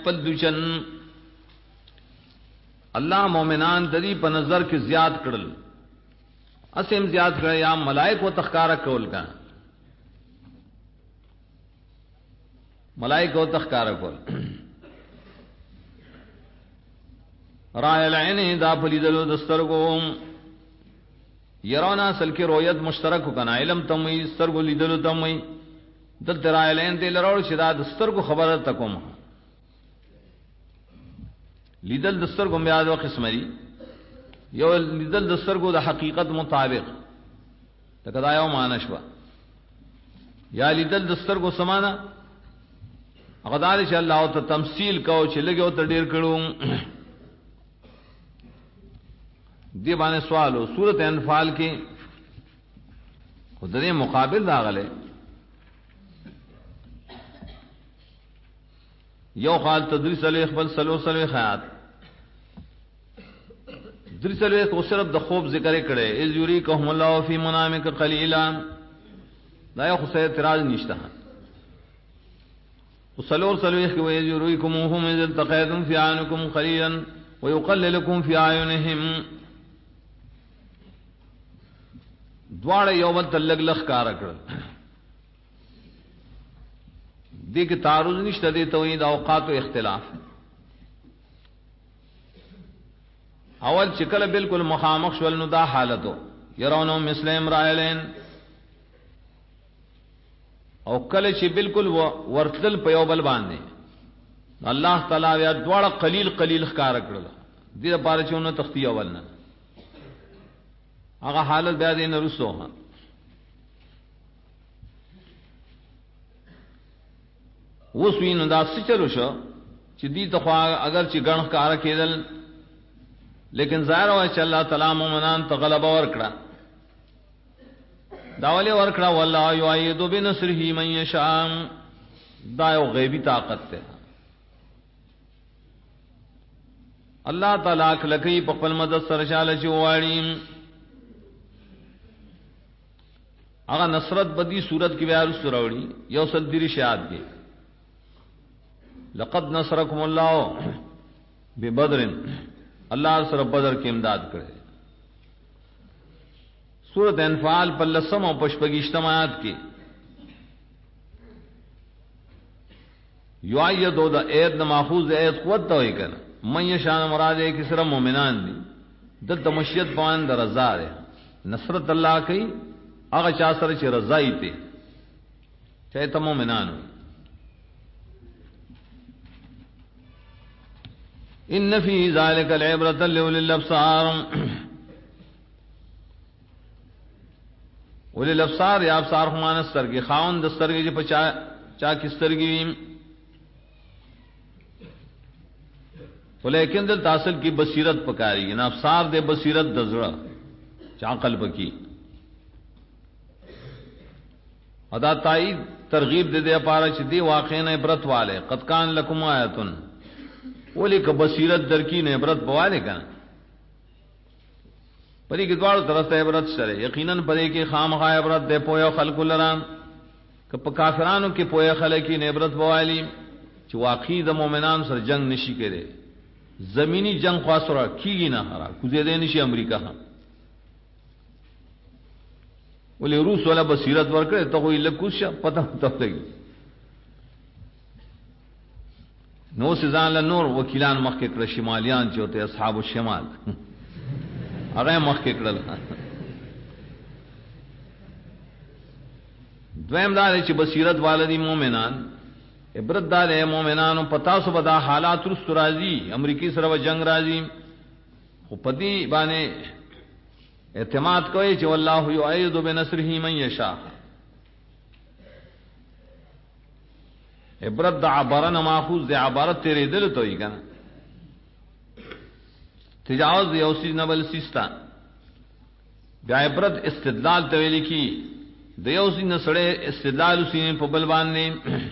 خپل دشن الله مومنان ددی په نظر کې زیات کړل اسیم زیات کړ یا ملائکه تخکارا کول کا ملائکه تخکارا کول رائے العین دا فلیدلو دسترگو یرونا سل کی رویت مشترک کنا علم تموی سترگو لیدلو تموی دلت رائے العین دے لرول شدا دسترگو خبر تکوم لیدل دسترگو میاد و قسمری یو لیدل دسترگو دا حقیقت مطابق تکدا یو مانشوا یا لیدل دسترگو سمانا اقدار چا اللہ تا تمثیل کو چھ لگے تا دیر کروں دی بانے سوالو سورت انفال کی خود دے مقابل داغلے یو خال تدریس علیہ بل سلو سلو خیات دریس علیہ کو صرف د خوب ذکر کرے از یریکہم اللہ فی منامک قلیلا دا یو خسے اعتراض نشتا وسلور سلو کہ از یریکموہم از التقیتم فی عینکم قلیلا ویقللکم فی اعینہم دوار یومت تلگ لخ کار کرل دیکھ تعارض نشتا دے توحید اوقات و اختلاف اول چکل بالکل مخامخ شول نو دا حالتو یرونو مثل امرائلین او کل چی بالکل ورتل پیوبل باندے اللہ تعالی یا دوار قلیل قلیل خکار کرل دیر پارا چونو تختی اولنا اگا حالت بیا دین رسو ہاں وہ سوین دا سچلو شو چی دی تخوا اگر چی گنخ کارا کیدل لیکن ظاہر ہوا چی اللہ تعالی مومنان تغلبہ ورکڑا داولی ورکڑا واللہ یعیدو بنصرہی من یشام دا یو غیبی طاقت تے اللہ تعالی اکلکی پقبل مدد سرشال چی واریم اگر نصرت بدی صورت کی بیار سراوڑی یو صدری شہاد کی لقد نصرکم اللہ ببدر اللہ سر بدر کی امداد کرے سورت انفال پر لسم و پشپگی اجتماعات کی یعیدو دا اید نماخوز دا اید قوت دا ہوئی کنا من یشان مراد ہے کسر مومنان دی دلتا مشیت پوان دا رضا دے نصرت اللہ کی اگا چا سر چی رضائی تے چاہے تا مومنان ہوئی ان فی ذالک العبرۃ لأولی الابصار اولی الابصار یا ابصار خمان استرگی خاون دسترگی جی پا چا کسترگی لیکن دل تاصل کی بصیرت پکاری گی نا ابصار دے بصیرت دزڑا چا قلب کی ادا تائید ترغیب دے دے پارا چی دی واقعین عبرت والے قد کان لکم آیتن ولی کہ بصیرت درکین عبرت بوالے کنا پری کی دوار طرف تا عبرت شرے یقیناً پری کی خامخا عبرت دے پویا خلق لرام کہ پا کافرانوں کی پویا خلقین عبرت بوالی چی واقعی دا مومنان سر جنگ نشی کرے زمینی جنگ خواسترہ کی گی نا خرا کزے دے نشی امریکہ ہاں ولی روس والا بصیرت ورکڑے تو کوئی لکوش پتہ تب لگی نو سزان لنور وکیلان مخ کے کڑ شمالیان چوتے اصحاب الشمال اگر مخ کے کڑ دویم دار چ بصیرت والدی مومنان عبرت دار مومنان پتا سو بدا حالات رست راضی امریکی سره و جنگ راضی خو پدی بانے اعتماد کوئی چ واللہ یعید بنصرہ من یشاء عبرت دا عبارن ماخوذ دا عبارت تیرے دل تو ہی کنا تجاوز یوسی نبل سیستا بیا عبرت استدلال تولی کی دیوسی نسڑے استدلال اسی پبل باندے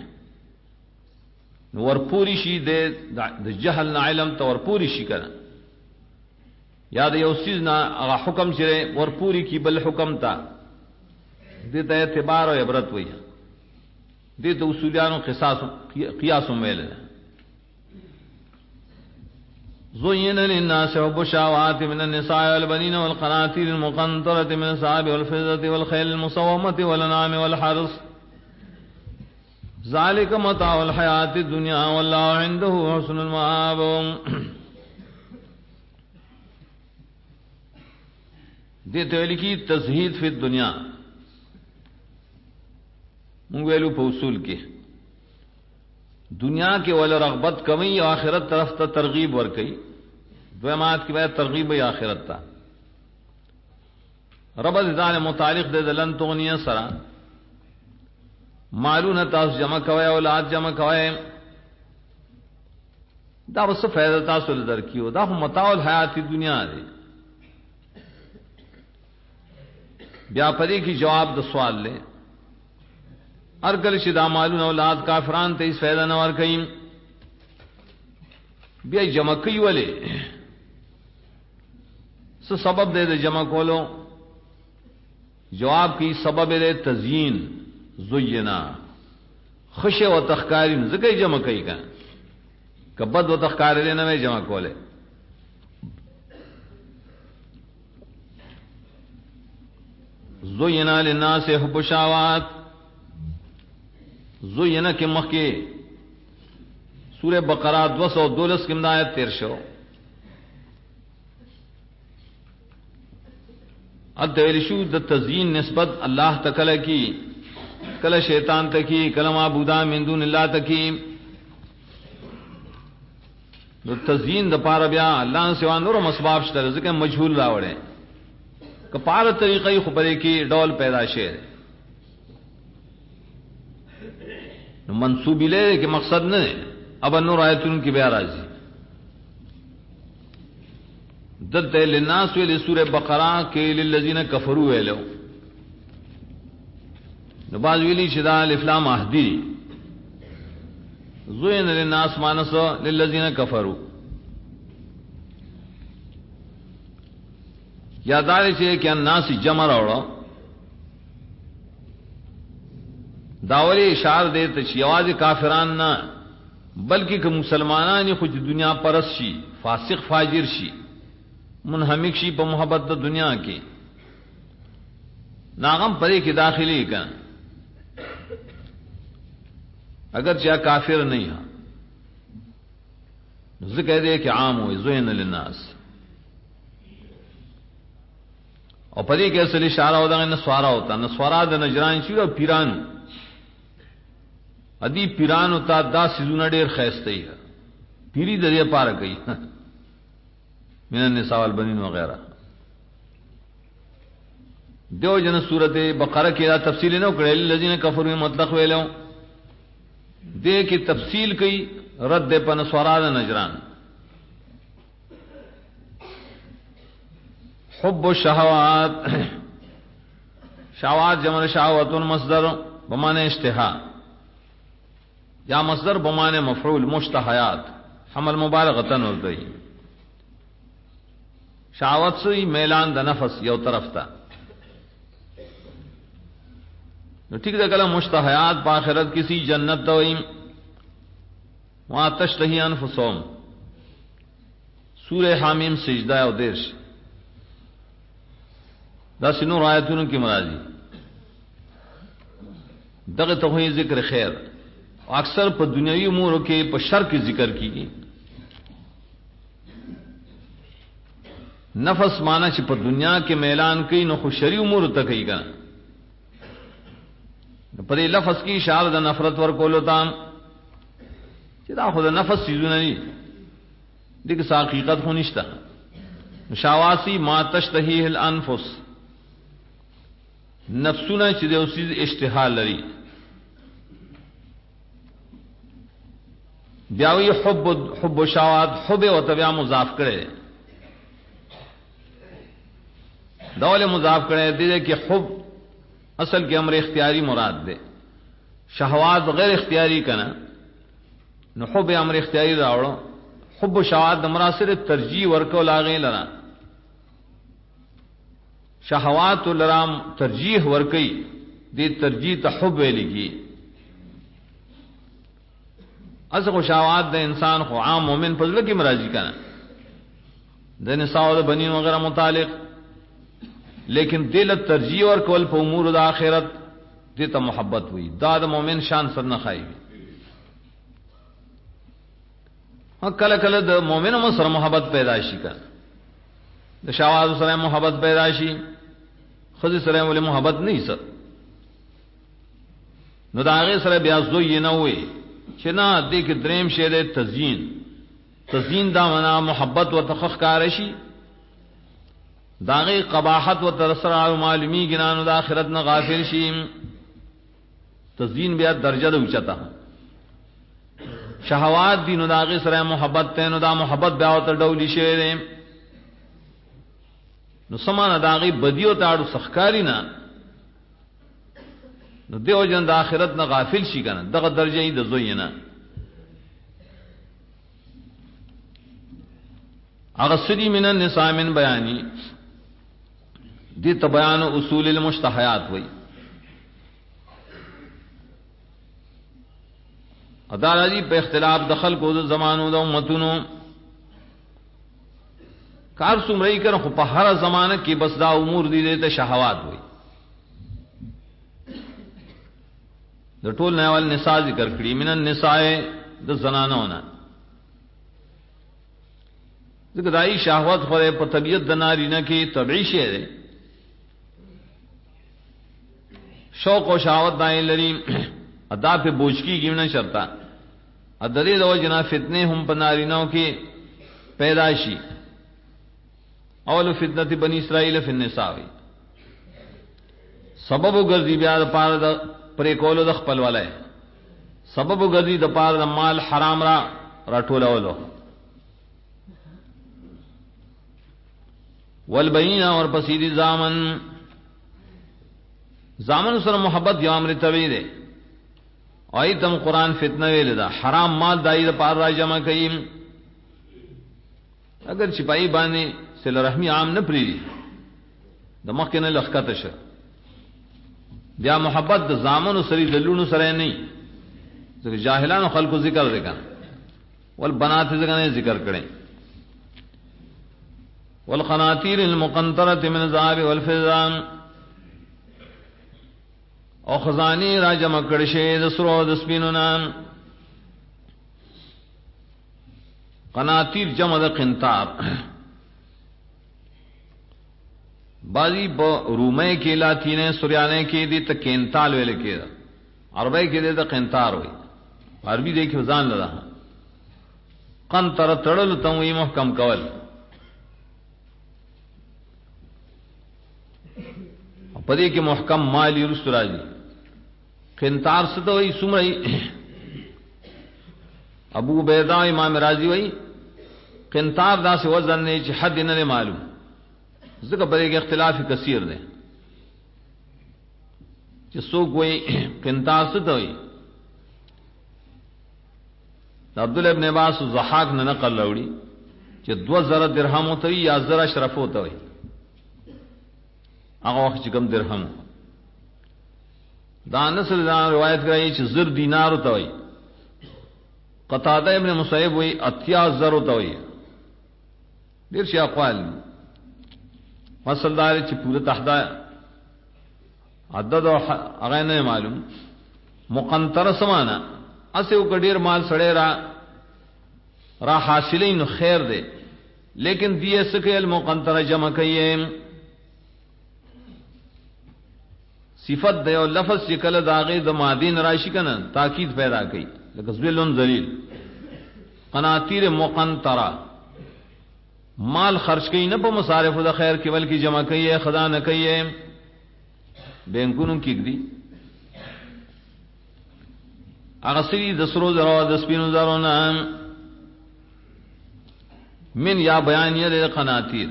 ورپوری شی دے جہل نا علم تو ورپوری شی کنا یا دیوسی نا اغا حکم چرے ورپوری کی بل حکم تا دیتا اعتبار و عبرت ہوئی دیتا اصولیان و قیاس و میل زين للناس حب الشهوات من النساء والبنين والقناطير المقنطرة من الذهب والفضة والخيل المسومة والأنعام والحرث ذلك متاع الحياة الدنيا والله عنده حسن المآب. دیتے لکھی تزہید فی الدنیا منگویلو پوصول کے دنیا کے والا رغبت کمی آخرت طرف تا ترغیب ورکی دویمات کی باید ترغیب آخرت تا ربط دان متعلق دے دلن تغنیہ سرا معلون تاس جمع کوئے اولاد جمع کوئے دا بس فیض تاسو لدر کیو دا ہم متاع الحیات دنیا دے بیا پدی کی جواب دا سوال لے ارگل شدا مالون اولاد کافران تے اس فیضا نوار کئیم بیا جمع کئی والے سبب دے دے جمع کولو جواب کی سبب دے تزیین زینا خش و تخکارین زکی جمع کئی کا کبد و تخکاری لینا میں جمع کولے زینا للناس حب الشہوات زینا کے مخی سورہ بقرہ 212 کی آیت 13 ادھیرشو د تزیین نسبت اللہ تکل کی کل شیطان تکی کل معبودان من دون اللہ تکی د تزیین د پار بیا اللہ نے سوا نور مسباب شتر ذکر مجھول راوڑے کپار طریقی خبرے کی ڈول پیدا شیر منصوبی لے کہ مقصد نہ اب نور آیتون کی بیا راضی دد للناس ویل سورہ بقرہ کے للذین کفروا ویلو نباز ویلی شدا الف لام اهدی زین للناس مانس للذین کفروا یادار سے کہ الناس جمع راوڑا داوری اشار دے تشیواز کافران نہ بلکہ کہ مسلمانان خود دنیا پرست شی فاسق فاجر شی منہمک شی پا محبت دا دنیا کی ناغم پرے کی داخلی کا اگر چاہ کافر نہیں ہاں ذکر دے کہ عام ہوئی زین للناس اور پدی کے اصل اشارہ ہوتا ہے نسوارا ہوتا نسوارا دا نجران شیر اور پیران ادی پیران ہوتا دا سیزونا دیر خیستے ہے پیری دریا پار گئی من النساء والبنین وغیرہ دیو جن صورت بقرہ کی تفصیل نہ کرے الذین کفروا مطلق ویلو دے کی تفصیل کی رد پن سوراد نجران حب الشہوات شہوات جمع شہوت مصدر بمانے اشتہا یا مصدر بمانے مفعول مشتہیات حمل مبالغتن ہو گئی شہوت سے میلان دا نفس یو طرف تا ٹھیک ہے کلا مشتہیات پاخرت کسی جنت توئیم وہاں تشتہی انفسهم سورہ حامیم سجدہ و دیرش دا سنور آیتون کی مرادی دغه توحید ذکر خیر اکثر پر دنیاوی امور کے پر شر کی ذکر کی نفس مانا چھ پر دنیا کے میلان کی نو خوشری امور تکی کنا پر یہ لفظ کی اشارہ دا نفرت ور کولو تام چھ دا خود نفس چیزو نہیں دیکھ سا حقیقت خونشتا شاواسی ما تشتہیہ الانفس نفسونا چھ دے اسی اشتہا لری بیاوی حب شاوات حب و طبیع مضاف کرے دول مضاف کرے دے کہ حب اصل کے امر اختیاری مراد دے شہوات غیر اختیاری کنا نو حب امر اختیاری راوڑو حب شہوات مراسر ترجیح ورکو لاغیں لرا شہوات لرام ترجیح ورکی دی ترجیح تا حب ویلی کی اصل شہوات دے انسان خو عام مومن فضل کی مراضی کنا د نساء او د بنی وغیرہ متعلق، لیکن دل ترجیح اور کول په امور د آخرت دې ته محبت وي. دا د مؤمن شان سر نه خایي. کله کله د مؤمن سره محبت پیدا شي، کا د شواذ سره محبت پیدا شي، خځه سره ولې محبت نه وي، نو دا هغه سره بیا زوی نه وي چې نه دې کې دریم شی د تزیین دا معنا محبت او تخخ کار شي، داغه قباحت و ترسر معلومی گنانو د آخرت نه غافل شي. تزیین بیا درجه د اوچتا شهوات دینو داغه سره محبت ته، نو دا محبت بیا ته ډولی شي دي، نو سمانه داغه بدیو تاړو سخکاری نه، نو دیو جن د آخرت نه غافل شي کنه، دغه درجه ای د زوی نه. اغسری من النساء من بیانی دی تبیان اصول المشتہیات وئی. ادارجی په اختلاف دخل کو د زمانو د امتونو کار سمرئی کر خو په هر زمانہ کې بس دا امور دي ته شهوات وئی. د ټول نهوال نساء ذکر کړی، من النساء د زنانو نه، ځکه دای شهوت خو په طبیعت د نارینه کې طبيعي شی دی، شوق او شهوت دای لري، ادا په بوجکی کې نه شرطه ادرې د وجنا فتنه هم په نارینو کې پیدا شي. اول فتنه بنی اسرائیل فی النساء، سبب وګرځي بیا د پاره د پرې کولو د خپل ولای، سبب وګرځي د پاره د مال حرام را راټولولو. والبین اور پسیدی زامن سره محبت یا امر توی دے، ایتم قرآن فتنه ویل دا حرام مال دای د پار را جمع کئ، اگر چپائی باندې صله رحمی عام نه پری د مخ نه لخته شه، بیا محبت د زامن سره د لونو سره نه، ځکه جاهلانو خلقو ذکر وکړه والبنات ذکر کړي. والقناطير المقنطرة من الذهب والفضة، او خزانی را جمع کړي شه د سرو د سپینو نام. قناطیر جمع د قنطار، بازی په رومه کې لاتینه سوریانه کې دي ته کینتال ویل کېده، عربی کې دي ته قنطار وي، عربي دې کې ځان لره قنطر تړل ته وي محکم کول. پدې کې محکم مالی رست راځي. قنطار څه ته وایي سمري؟ ابو عبیدہ امام رازی وایي قنطار دا سے وزن نه چې حد نه معلوم، ځکه پدې کې اختلاف کثیر دی چې څوک وایي قنطار څه ته وایي. عبد الله ابن عباس الضحاک نه نقل راوړي چې 2000 درهم ته یا 1000 اشرف ته وایي، هغه وخت چې کوم درهم دا نسل دا روایت کوي چې 1000 دینار ته وایي. قتاده ابن مصعب وایي 8000 ته وایي. ډیر شي اقوال مسلدار چې پوره تحدا عدد او هغه نه معلوم. مقنطره سمانا اسه او ډیر مال سړی را حاصلین خیر دی، لیکن دیه سکه المقنطره جمع کوي صفت دی او لفظ چې کله داغه د مادین راشي کنه تاکید پیدا کوي، لکه ذلن ذلیل. قناطیر مقنطره مال خرج کوي نه په مصارف د خیر کې بلکې جمع کوي، خدا نه کوي، بینکونو کې دی. هغه سری د سرو زرو د سپینو زرو نه من یا بیان یې د قناطیر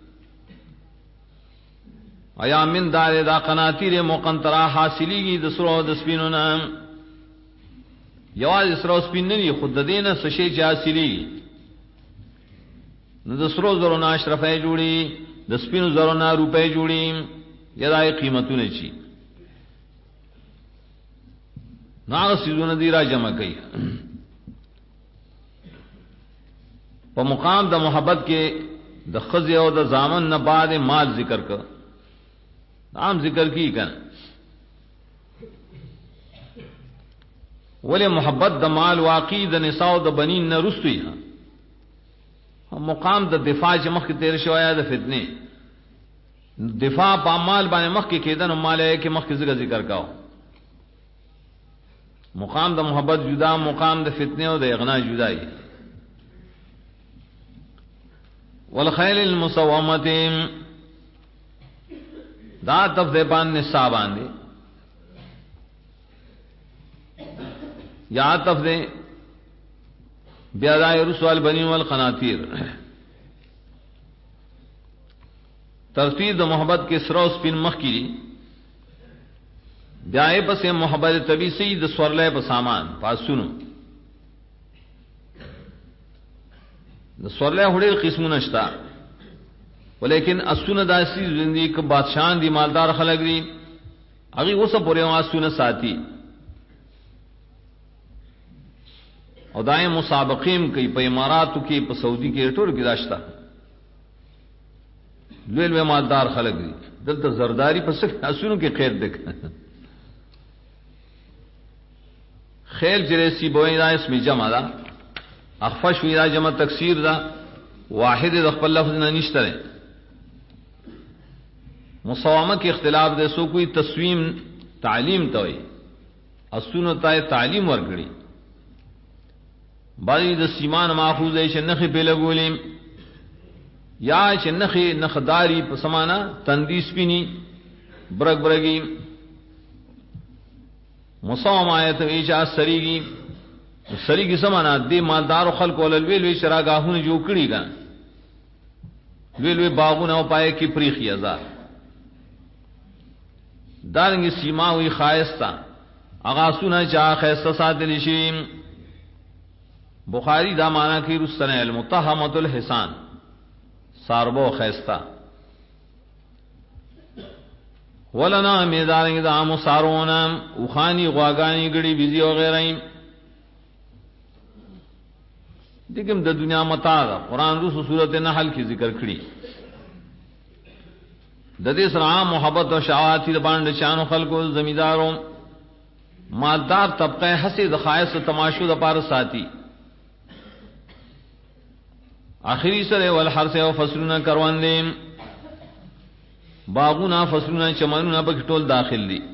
ایا من دار دا قناطیر مقنطره حاصلیږي د سرو د سپینو نه. یواز سرو سپین نه خود د دینه سشي چې حاصلیږي، نو د سرو زرو نه اشرفه جوړي، د سپینو زرو نه روپے جوړي، یدای قیمتونه چی ناغ سیزونه دی را جمع کوي. په مقام د محبت کې د خزی او د زامن نه بعد مال ذکر کړ عام ذکر کی کن ولی محبت د مال واقع د نساء او د بنین نه رستوي مقام د دفاع چې مخ کې تیر شویا د فتنه دفاع په مال باندې مخ کې کېدن او مال یې کې مخ کې ذکر کاو مقام د محبت جدا مقام د فتنه او د اغنا جدای والخیل المسومه دا تفذبان نساء باندې یا تفذ بیا دا رسول بنی والقناطیر ترتیب د محبت کې سروس پن مخ کی بیا یې پس محبت طبی سید سورلې په سامان پاسونو د سورلې هډې قسمونه شتا ولیکن اسونه داسي زندگی کې بادشاہ دي مالدار خلک دي هغه اوسه پورې واسونه ساتي او دای مسابقین کوي په اماراتو کې په سعودي کې ټول کې داشتا لوی مالدار خلک دي دلته زرداری په څه اسونو کې خیر دک خیل جریسی بوئی دا اسم جمع دا اخفش وی دا جمع تکسیر دا واحد د خپل لفظ نه نشته مسوامه کې اختلاف دے سو کوئی تسویم تعلیم ته وي اسونو ته تعلیم ورګړي باندې د سیمان ماخوذ یې شنخې په لګولې یا شنخې نخداری په سمانا تندیس پینی برګ برګي مسوامه آیت ایجا سریږي سریږي سمانا دې مالدار خلق ولوي لوي شراګاهونه جوړ کړي کا لوی باغونه او پای کې پریخي ازار دارنګ سیماوي خایستا اغا سونه چا خیستا ساتل شي بخاری دا معنا کې رسنه المتهمه الحسان ساربو خیستا ولنا میدارنګ دا مو سارونه او خاني غواګانی غړي بيزي او غیرای دګم د دنیا متاع قرآن روس سورته نحل کې ذکر کړی د دې سره محبت او شهوات د باندې شان خلکو زمیدارو مالدار طبقه حسد خایس تماشو د پار ساتي اخری سره ول حرس او فصلونه کروندې باغونه فصلونه چمنونه په ټول داخل دي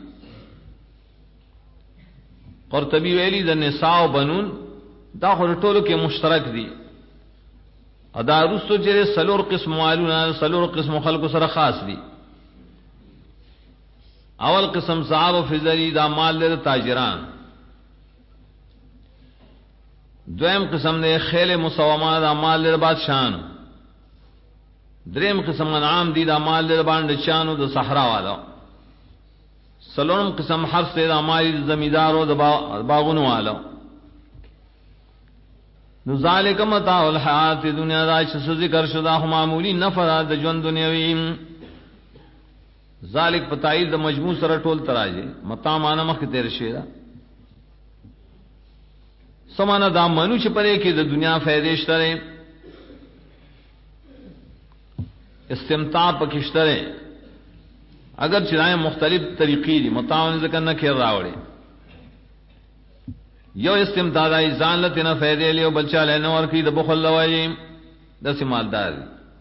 قرطبي ویلي د نساء او بنون دا خو ټولو کې مشترک دي ادا رسو چې سلور قسم مالونه سلور قسم خلکو سره خاص دي اول قسم صحاب و فضلی دا مال دے تاجران دویم قسم دے خیل مسومہ دا مال دے بادشاہان دریم قسم انعام دی دا مال دے باندچانو دا صحرا والا سلورم قسم حرس دے دا مال دے زمیدارو دا باغونو والا نو ذالک متاع الحیات دنیا دا چس ذکر شدا معمولی نفع د ژوند دنیوی ذالک پتایل د مجموع سره ټول تراجه متا معنا مخ تیر شي دا سمانه دا منو چې پرې کې د دنیا فائدې شته استمتاع پکشتره اگر چرای مختلف طریقې دي متاون ذکر نه کړ راوړي یو استمتاع دای ځان لته نه فائدې لیو بلچا له نور کې د بخل لوي د سمالدار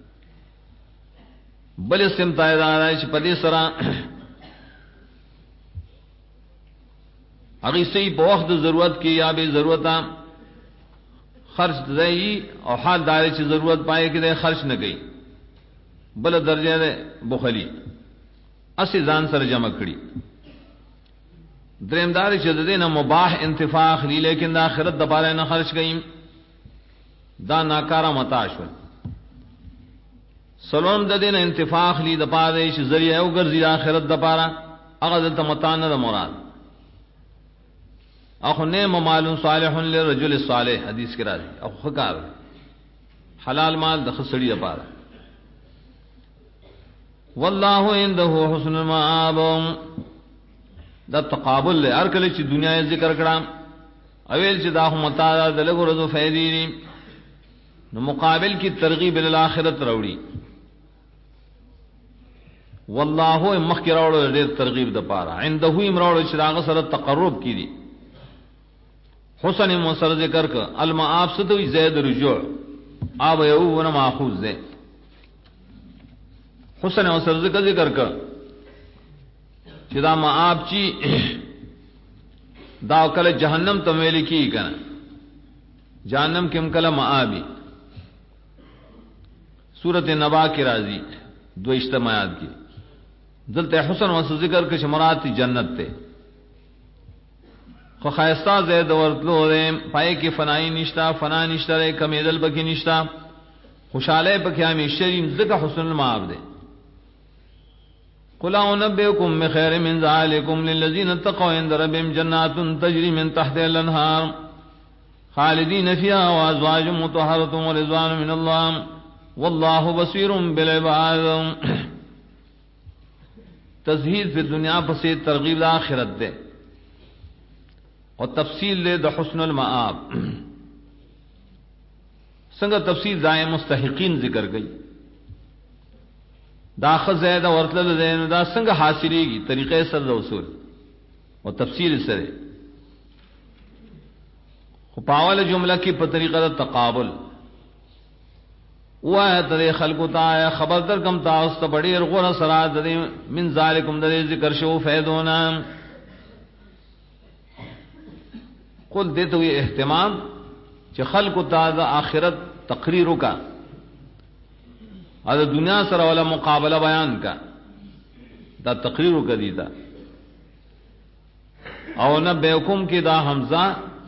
بل استمتاع دای چې پدې سره هغه سي په وخت د ضرورت کې یا به ضرورت خرج دی او حال دار چې ضرورت پای کې د خرج نه کوي بل درجه ده بخلی اسی ځان سره جمع کړي درېمدار چې د دینه مباح انتفاع اخلي لیکن د آخرت د پاره نه خرج کوي دا ناکاره متاع شو سلام د دینه انتفاع اخلي د پاره چې ذریعہ او ګرځي د آخرت د پاره هغه د متاع نه مراد اخو نعم مال صالح للرجل الصالح حدیث کې راځي او خکار حلال مال د خسړی لپاره والله عنده حسن المآب دا تقابل له هر کله چې دنیا ذکر کړه اویل چې دا هم متا د لګورو فائدې دي نو مقابل کی ترغیب الاخرت راوړي والله مخکې راوړو ډېر ترغیب د پاره عنده امراوړو چې هغه سره تقرب کړي حسن مصر ذکر ک المآب ستوي زید رجوع اب یو ونه ماخوذ ده حسن مصر ذکر ک چې دا مآب چی دا کله جهنم ته ویل کی کنه جهنم کې کله مآبی سورۃ نبا کی راضی دو اجتماعات کی دلته حسن وصف ذکر کے شمرات جنت تے خو خیستا زید ورتلو دے پائے کی فنائی نشتا فنا نشتا رے کمیدل بکی نشتا خوشالے بکی ہمیشہ ذکر حسن المعاب دے قل انبئکم بخیر من ذالکم للذین اتقوا عند ربهم جنات تجری من تحتها الانہار خالدین فیها وازواج مطہرۃ ورضوان من اللہ واللہ بصیر بالعباد تزہید فی دنیا پس ترغیب آخرت دے اور تفصیل دے دا حسن المآب سنگ تفصیل دائیں مستحقین ذکر گئی دا خزید ورتل دین دا سنگ حاصلی گی طریقے سر اصول اور تفصیل سرے پاول جملہ کی طریقہ دا تقابل وایت خلق تا خبر در کم تاست بڑی غور سرات من ذالکم در ذکر شو فیدونا قل دیتے ہوئے اہتمام کہ خلق تا دا آخرت تقریر کا اور دنیا سر والا مقابلہ بیان کا دا تقریر کا دیتا او نبئکم کی دا حمزہ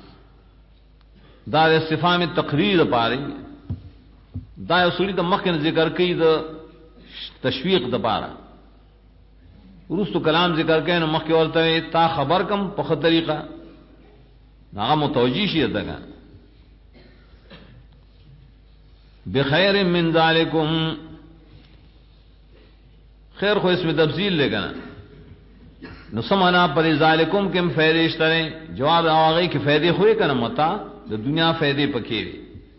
دا استفہام تقریر پا رہی دا اصولی دا مخن ذکر کی دا تشویق دا پارا رستو کلام ذکر کئی نا مخی ورطا تا خبر کم پخ طریقہ نا متوجی شیئتا کا بخیر من ذالکم خیر خو اس میں تفصیل لے گا نو سمانا پر ذالکم کم فیدے اشتریں جواب آواغی کی فیدے ہوئے کنا متا دا دنیا فیدے پکیوے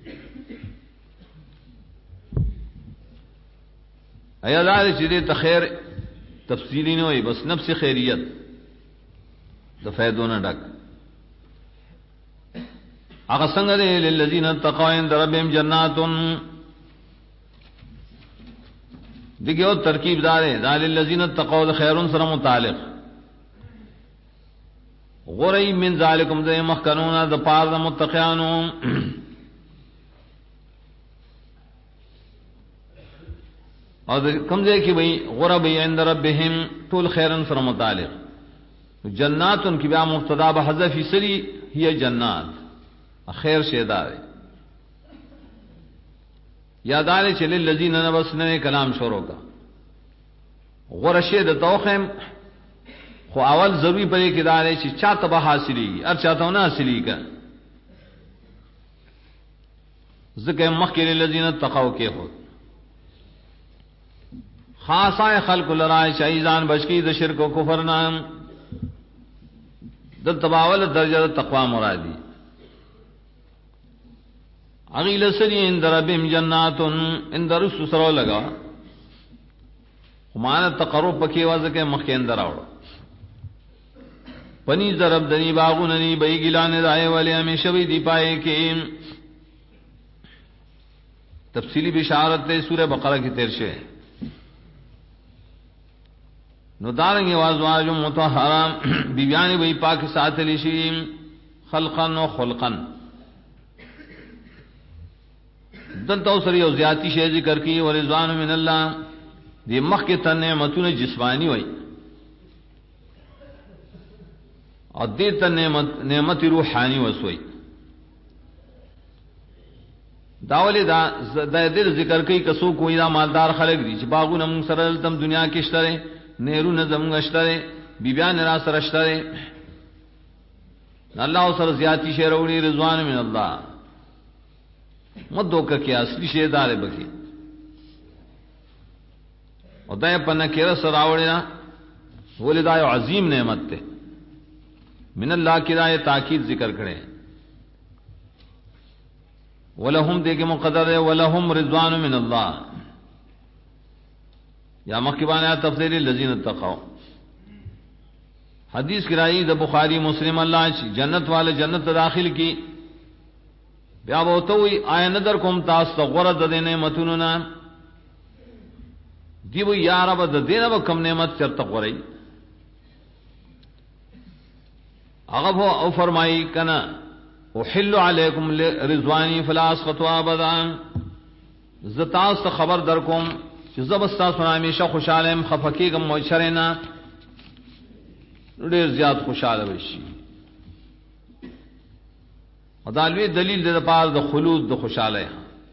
ایا دار چیزیں تخیر تفصیلی نہیں ہوئی بس نفس خیریت دا فیدو نہ ڈک اگر سنگ دے للذین اتقوا عند ربهم جنات دیکھو ترکیب دارے دا للذین اتقوا خیر سر متعلق غری من ذالکم دے مخکنون دا پار دا متقیانو اور کم دے کہ بھئی غرب عند ربهم طول خیرن سر متعلق جنات ان کی بیا مبتدا بحذف سری ہی جنات خیر شیدار یادار چلے لذین نبس نے کلام شروع کا غور شید توخم خو اول ضروری پڑے کہ دارے چی چاہتا با حاصلی گی ار چاہتا ہونا حاصلی کا ذکر مخیر لذین تقاو کے خود خاصائے خلق لرائے شایزان بشکی دا شرک و کفر نام دا تباول درجہ تقوی مرادی اغیل سری اند ربیم جناتن اند رسو سرو لگا ہمانا تقرب پکی وزک مخی اندر آوڑا پنی ضرب دنی باغو ننی بئی گلانے دائے والے ہمیشہ بھی دی پائے کہ تفصیلی بشارت سورہ بقرہ کی ترشے نو دارنگی وازواج مطہرام بیبیانی بئی پاک ساتھ لیشیم خلقن و خلقن دلتا سری او زیادتی شے ذکر کی ورضوان من اللہ دی مخ کے تن نعمتون جسمانی ہوئی اور دی تن نعمت روحانی وسوئی داولی دا دل ذکر کی کسو کوئی دا مالدار خلق دی چی باغو نمون سرلتم دنیا کشترے نیرو نظم اشترے بیبیان را سر اشترے اللہ سر زیادتی شے روڑی رضوان من اللہ مدو کا کیا اصلی شے دار بکی اور دائیں پنہ کیرا سر آوڑینا ولی دائیں عظیم نعمت تے من اللہ کی دائیں تاکید ذکر کریں ولهم دے کے مقدر ہے ولهم رضوان من اللہ یا مکیبانہ تفسیر الذین اتقوا حدیث کرائی دا بخاری مسلم اللہ جنت والے جنت داخل کی بیا بوتوی آیا ندر کم تاس تغورد دے نعمتوننا دیو یا رب دین با کم نعمت چر تغوری اغب ہو او فرمائی کنا احل علیکم رضوانی فلا اسقطوا ابدا زتاس خبر درکم چې زبستا سنا همیشه خوشاله خفقیګم موشرینا ډیر زیات خوشاله وشي ودالوی دلیل د پاره د خلود د خوشاله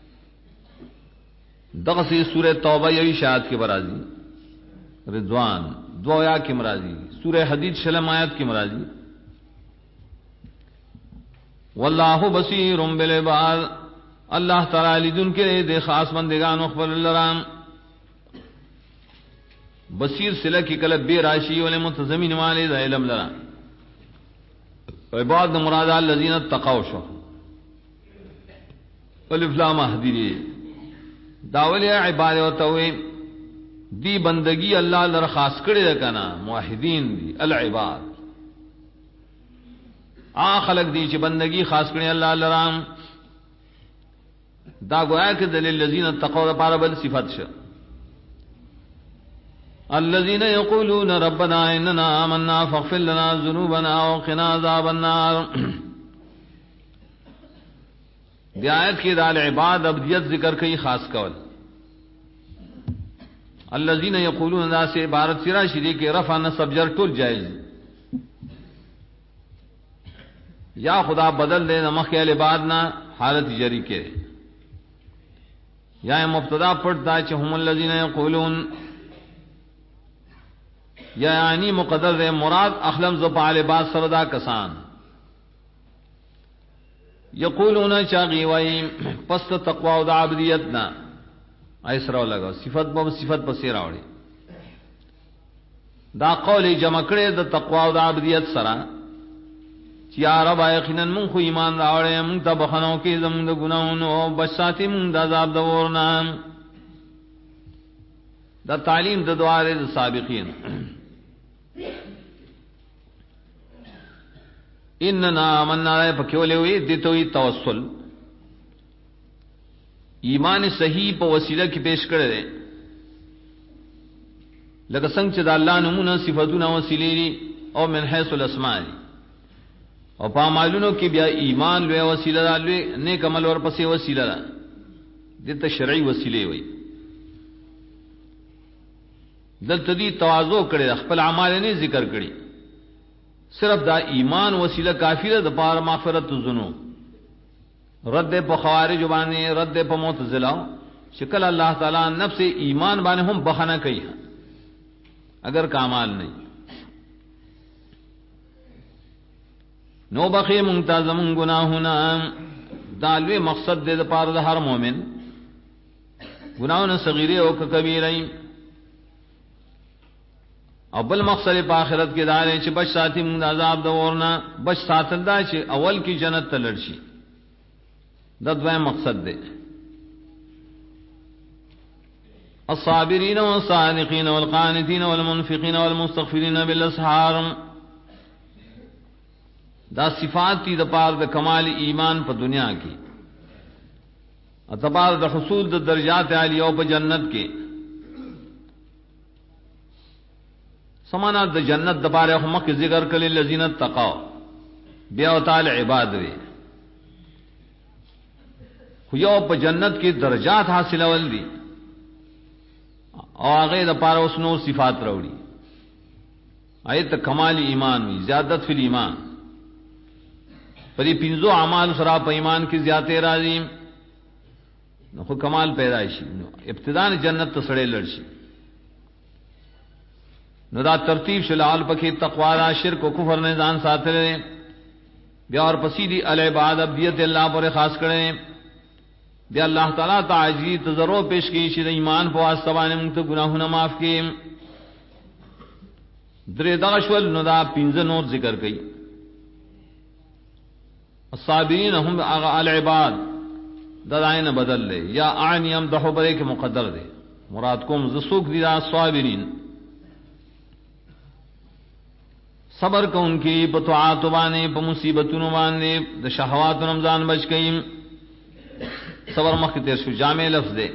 دغه سی سوره توبه یوی شاعت کې برازي رضوان دعا کې مرাজি سوره حدید شلم آیات کې مرাজি والله بصیر بالعباد اللہ تعالی لدن کے دے خاص بندگان خپل لرام بصیر صلہ کی کلب بے راشی ول متضمن والے ذ علم لرا عباد مراد الذین اتقوا شو الف لام اهدی داول عباد او توي دی بندگی اللہ لر خاص کړي کنا موحدین دی العباد خلق دی چې بندگی خاص کړي الله لرام دا گویا کہ دلیل الذین اتقوا لپاره بل صفت شه الذين يقولون ربنا اننا آمنا فاغفر لنا ذنوبنا وقنا عذاب النار دی آیت کی دال عباد ابدیت ذکر کئی خاص کول الذين يقولون ذا سے عبارت سرا شری کے رفع نصب جر ټول جائز یا خدا بدل دے نمخ کے العباد نہ حالت جری کے یا مبتدا پڑھتا ہے هم الذين يقولون یعنی مقدر دے مراد اخلم زبال بعد سردا کسان یقولون چاغي وای پس تقوا او عبادتنا ایسرا لگا صفت به صفت پسې راوړي دا قول جمع کړي د تقوا او عبادت سره چې یا رب یقینا مون خو ایمان راوړې مون ته بخنو کې زموږ د ګناونو او بچاتی مون د عذاب د ورنه دا تعلیم د دواره د سابقین اننا آمنا پکولے ہوئی دیتوئی توسل ایمان صحیح په وسیله کې پیش کړی دی لکه څنګه چې د الله نومونه صفاتونه وسیلې دي او من حيث الاسماء دي او په اعمالونو کې بیا ایمان لوی وسیله ده لوی نیک عمل ورپسې وسیله ده دته شرعي وسیلې وي دلته دي تواضع کړي خپل اعمال نه ذکر کړي صرف دا ایمان وسیله کافی ده د پاره مغفرت الذنوب رد په خوارج باندې رد په معتزله شکل الله تعالی نفس ایمان باندې هم بخنه کوي اگر کمال نہیں نو بخی منتظم گناہنا دالوی مقصد دے پار دا ہر مومن گناہنا صغیرے او کبیرین او بل مقصد پا آخرت کے دارے چھ بچ ساتی من عذاب دا ورنا بچ ساتل دا چھ اول کی جنت تلرشی دا دوائے مقصد دے الصابرین والصادقین والقانتین والمنفقین والمستغفرین بالاسحار دا صفات تی دا پار دا کمال ایمان پا دنیا کی اتبار دا حصول دا درجات علیہ پا جنت کے سمانا دا جنت دا پارے حمق ذکر کلی لذین اتقاو بیا تعالی عباد وے یو پا جنت کی درجات حاصل اول دی اور آگے دا پارا اس نور صفات روڑی آیت کمال ایمان وی زیادت فی الایمان پری پنزو اعمال سرا پا ایمان کی زیادت راضی خو کمال پیدائشی ابتدان جنت تسڑے لڑشی نو دا ترتیب شلال پکی تقوی دا شرک و کفر نظام ساتھ رہے بیا اور پسیدی العباد ابدیت اللہ پر خاص کریں بیا اللہ تعالیٰ تعجیز تضرع پیش کی شد ایمان پو آستوان منت گناہونا معاف کی درداشول ندا پینز نور ذکر گئی الصابرین هم العباد دائن بدل لے یا اعنی امدح برے کے مقدر دے مراد کوم زسوک دی دا صابرین صبر کو ان کی بطاعات بانے پا مصیبتون بانے دا شہوات رمضان بچ کئیم صبر مخ تیر شو جامع لفظ دے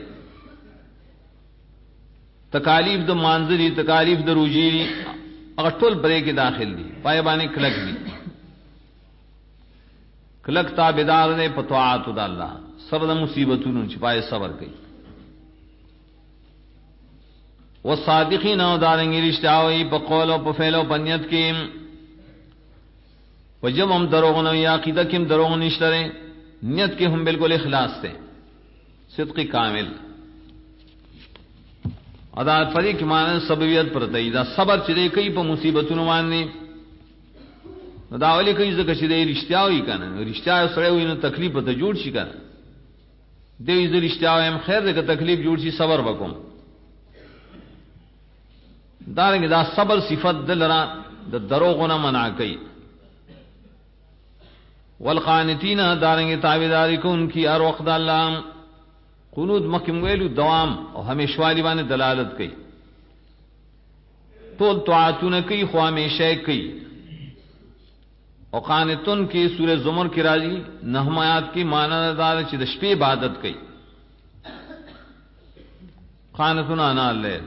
تکالیف دا مانزری تکالیف دا روجیری اگر ټول برے کے داخل دی پائے بانے کلک دی کلک تابدار دے پطاعات دا اللہ سر دا مصیبتون چپائے صبر کئی والصادقین او دارنگی رشتاوی پا قول و پا فعل و پا نیت کیم و جب ہم دروغن یا عقیدہ کیم دروغن نشترے نیت کے ہم بالکل اخلاص تے صدقی کامل ادا پری کی معنی سببیت پر تئی دا صبر چدے کئی پا مصیبتون ماننے دا اولی کئی زکا چدے رشتاوی کنا رشتاوی سڑے ہوئی نا تکلیف تا جوڑ شی کنا دیوی زر رشتاوی ہم خیر دے کا تکلیف جوڑ شی صبر بکم دارنگی دا صبر صفت دل را دا دروغنا منع کئی والقانتین دارنگی تابداری کو ان کی ار وقت اللہ قنود مکم ویلو دوام اور ہمیشوالی بانے دلالت کئی طول طاعتون کئی خواہ ہمیشہ کئی اور قانتون کی سورہ زمر کی راجی نحمیات کی معنی دار چی دشپی عبادت کئی قانتون آنا اللیل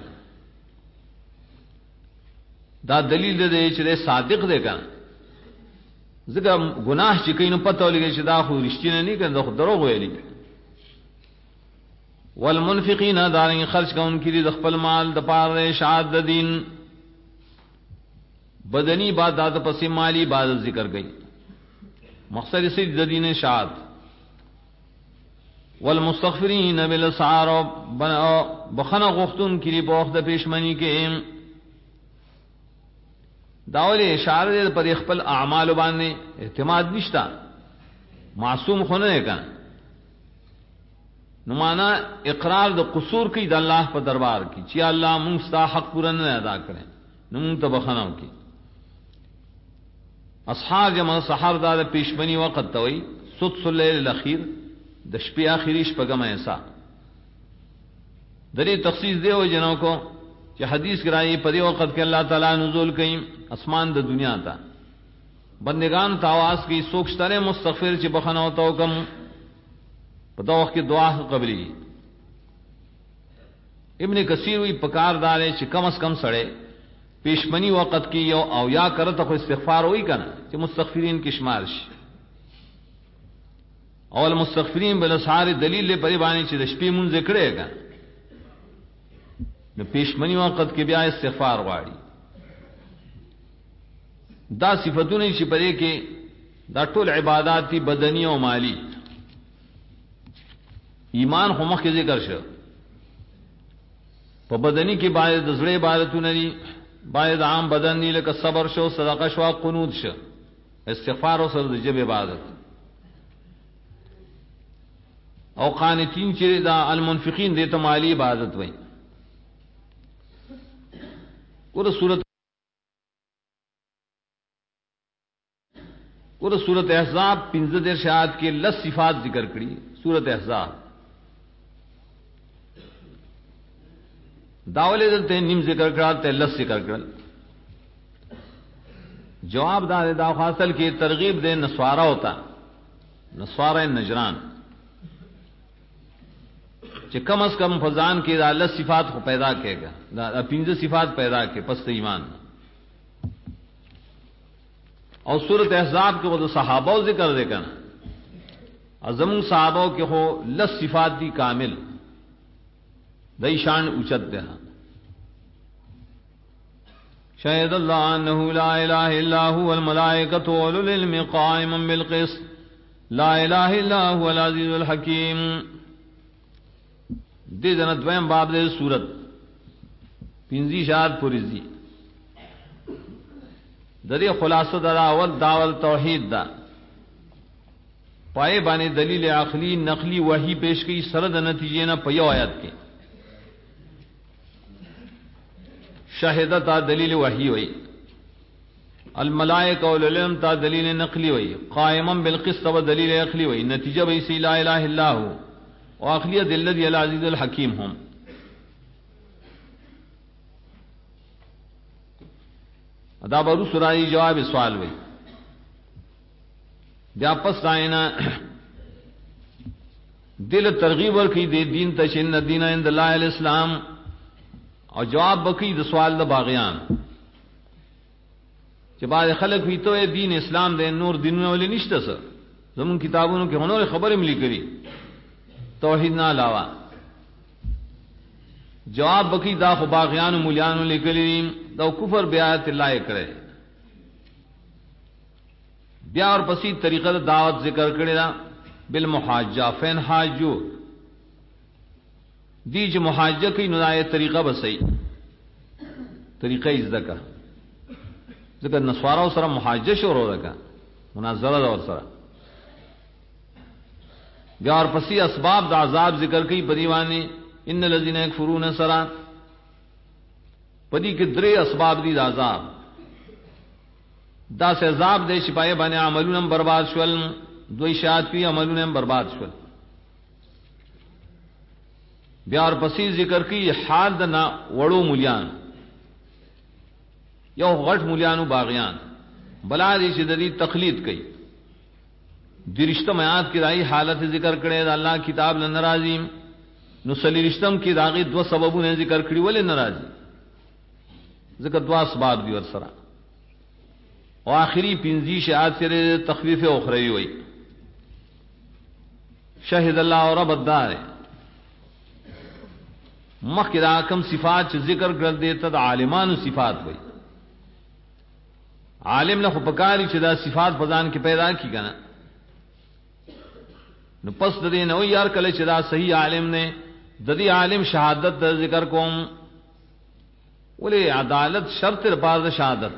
دا دلیل دے چی دے صادق دے کنا ذکر گناہ چی کئی نو پتہ ہو لگے چی دا خود رشتی نے نہیں کن دا خود دروغ ویلی والمنفقین دارنگی خرچ کا ان کی دی دخپل مال دپار دے شعاد دا دین بدنی بات داد پسی مالی عبادت ذکر گئی مقصد اسی دا دین شعاد والمستغفرین بالاسعار بخنا غختون کی دی بوخت پیشمنی کے داول اشارہ پر اخپل اعمال باندې اعتماد نشتا معصوم خونه کان نو معنا اقرار د قصور کی د الله په دربار کی چې الله مونږ ستا حق پورا نه ادا کړي نو مونږ ته بخناو کی اصحاب جمع سحر دا پیشبنی وقت توي سدس الليل الاخير د شپې اخري شپږم ایسا درې تخصیص دی او جنو کو کہ حدیث کرائی پدی وقت کے اللہ تعالیٰ نزول کئیں اسمان دا دنیا تا بندگان تاواز کی سوکشتر مستغفر چی بخنا ہوتا کم پتا وقت کی دعا قبلی ابن کثیر ہوئی پکار دارے چی کم از کم سڑے پیشمنی وقت کی یو او یا کرتا خو استغفار ہوئی کنا چی مستغفرین کی شمارش اول مستغفرین بالاسحار دلیل لے پری بانی چی دشپی من ذکرے گا نو پیشمنی وقت کې بیا استغفار غواړي دا صفاتونه چې پرې کې دا ټول عبادت دي بدنی او مالی ایمان خو مخکې ذکر شو په بدنی کې باید د زړه عبادتونه دي باید عام بدن دی لکه صبر شو صدقه شو قنوت شو استغفار او سر د جبه عبادت او قانتین چې دا المنفقین دې ته مالی عبادت وایي سورت احزاب 15 ارشاد کے 10 صفات ذکر کری سورت احزاب داولے دلتے نیم ذکر کرتے 10 ذکر کر جواب دار دا حاصل کی ترغیب دے نسوارا ہوتا نسوارا نجران کہ کم از کم فضان کی دا 10 صفات کو پیدا کیے گا دا 15 صفات پیدا کے پس ایمان اور سورت احزاب کے وہ صحابہ ذکر دے کر اعظم صحابہ کے ہو 10 صفات دی کامل دئی شان اچت دے شہد اللہ انہ لا الہ الا هو الملائکۃ واولو العلم قائما بالقسط لا الہ الا هو العزیز الحکیم دے جنت ویم باب دے سورت پنزی شاد پوریزی دری خلاصہ دا اول داول توحید دا پائے بانے دلیل عقلی نقلی وحی پیش کی سرد نتیجے نہ پیو آیت کے شاہدتا دلیل وحی ہوئی الملائکہ والعلم تا دلیل نقلی ہوئی قائما بالقسط و دلیل عقلی ہوئی نتیجہ بیسی لا الہ الا ہو واخلی ادلہ دی العزیز الحکیم هم ادا برو سرائی جواب سوال وی بیا پس دائنا دل ترغیب ورکی دے دین تشن الدین عند اللہ الاسلام اور جواب بکی د سوال د باغیان چې بعد خلق وی تو دین اسلام دے نور دینونه ولې نشته سر زمون کتابونو کې هنر خبرې ملي کړي توحید نه علاوه جواب بکی دا خو باغیان مولیانو لیکلی دا کفر بیات اللہ کرے بیا اور پسی طریقہ دعوت ذکر کرے دا بالمحاجہ فین حاجو دیج محاجہ کی ندائے طریقہ بسئی طریقہ ازدکا ذکر نسوارا و سرا محاجہ شروع رکا مناظرہ اور سرا بیا اور پسی اسباب دا عذاب ذکر کی بدیوانی ان الذين يكفرون سرا پدی کے درے اسباب دی عذاب دا سے عذاب دے شپائے بانے عملون برباد شول دوی شاعت پی عملون برباد شول بیار پسی ذکر کی حال دنا وڑو مولیان یو غٹ مولیانو باغیان بلا دی شدری تقلید کئی درشتہ میات کی رائی حالت ذکر کرے دا اللہ کتاب لنرازیم نو سلی رشتم کی داغی دو سببوں نے ذکر کری ولے ناراضی ذکر دو اسباب دی ورسرا او آخری پنزی شاعت سے تخفیف اخروی ہوئی شہد اللہ اور رب الدار مخ کی راکم صفات ذکر کر دیتا دا عالمان صفات ہوئی عالم نے خپکاری چدا صفات فضان کی پیدا کی کنا نو پس دے نو یار کله چدا صحیح عالم نے ددی عالم شہادت ذکر کوم ولی عدالت شرط بعد شہادت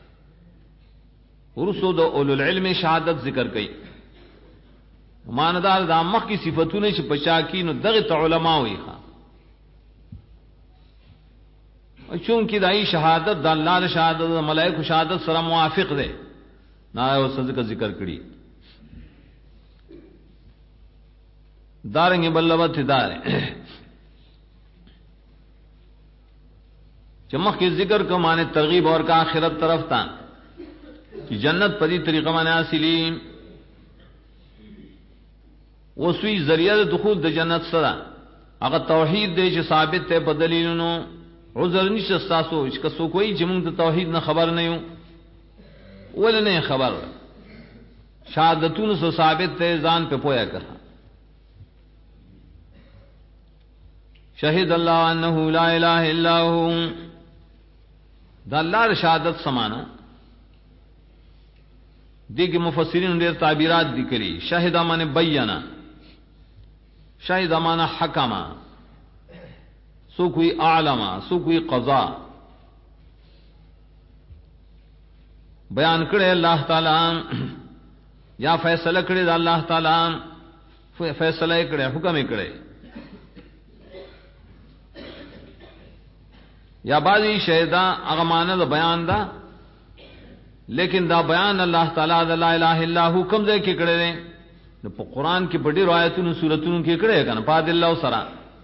ورسو دو اولو العلم شہادت ذکر کئی ماندار دا مخ کی صفتوں نے پچا کی نو دغت علماء ہوئی خواہ چونکہ دائی شہادت دا اللہ شہادت دا ملائک شہادت سرا موافق دے نا وہ صدق ذکر کری دارنگی بلبت دار چمخ کے ذکر کو مانے ترغیب اور کا آخرت طرف تھا کہ جنت پدی طریقہ مانے حاصلی وہ سوئی ذریعہ دخول د جنت سرا اگر توحید دے چ ثابت تے بدلیلونو عذر نش استاسو اس کا سو کوئی جمن د توحید نہ خبر نہیں ول نہیں خبر شہادتون سے ثابت تے زان پہ پویا کہا شہید اللہ انہ لا الہ الا ہو دا اللہ شہادت سمانا دیکھ مفسرین دیر تعبیرات ذکری شہد من بینا شہد من حکما سو کوئی اعلما سو کوئی قضا بیان کرے اللہ تعالی یا فیصلہ کرے دا اللہ تعالی فیصلہ کرے حکم کرے یا بعضی شہدا اغمانہ دا بیان دا لیکن دا بیان اللہ تعالیٰ دا لا الہ الا ہو کم دے کے کڑے رہے پا قرآن کی بڑی روایتوں سورتوں کے کڑے کنا پا دل اللہ سرا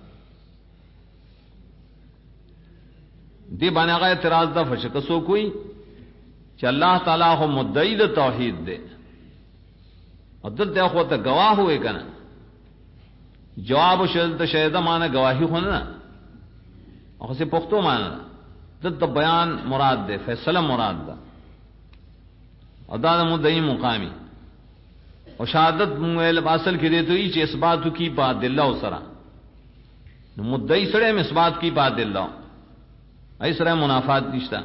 دی بانے آگا اعتراض دا فشکسو کوئی چا اللہ تعالیٰ ہو مدعی دا توحید دے اور دل تے خواتا گواہ ہوئے کنا جواب و شہدہ مانا گواہی ہونا اور سے پختو مانا دل بیان مراد دے فیصلہ مراد دا اور دا مدعی مقامی اور شہادت اصل کی دے تو ایچ اس بات کی بات دل اللہ سرا مدعی سڑے میں اس بات کی بات دل اللہ ایسرا منافات نشتا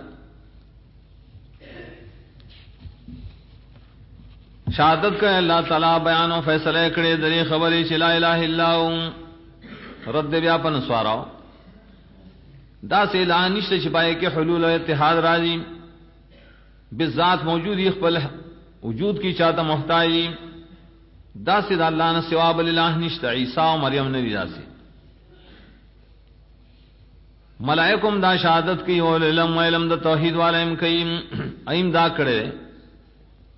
شہادت کا اللہ تعالیٰ بیان و فیصلہ کرے دری خبری چ لا الہ الا ہو رد بیاپن سواراؤ دا سے لا نشت چھپائے کہ حلول و اتحاد راضی بالذات موجود اقبل وجود کی چاہتا محتاجی دا سے دا اللہ نے سواب اللہ نشت عیسیٰ و مریم نبی دا سے ملائکم دا شہادت کی و علم و علم دا توحید والیم کئیم ایم دا کرے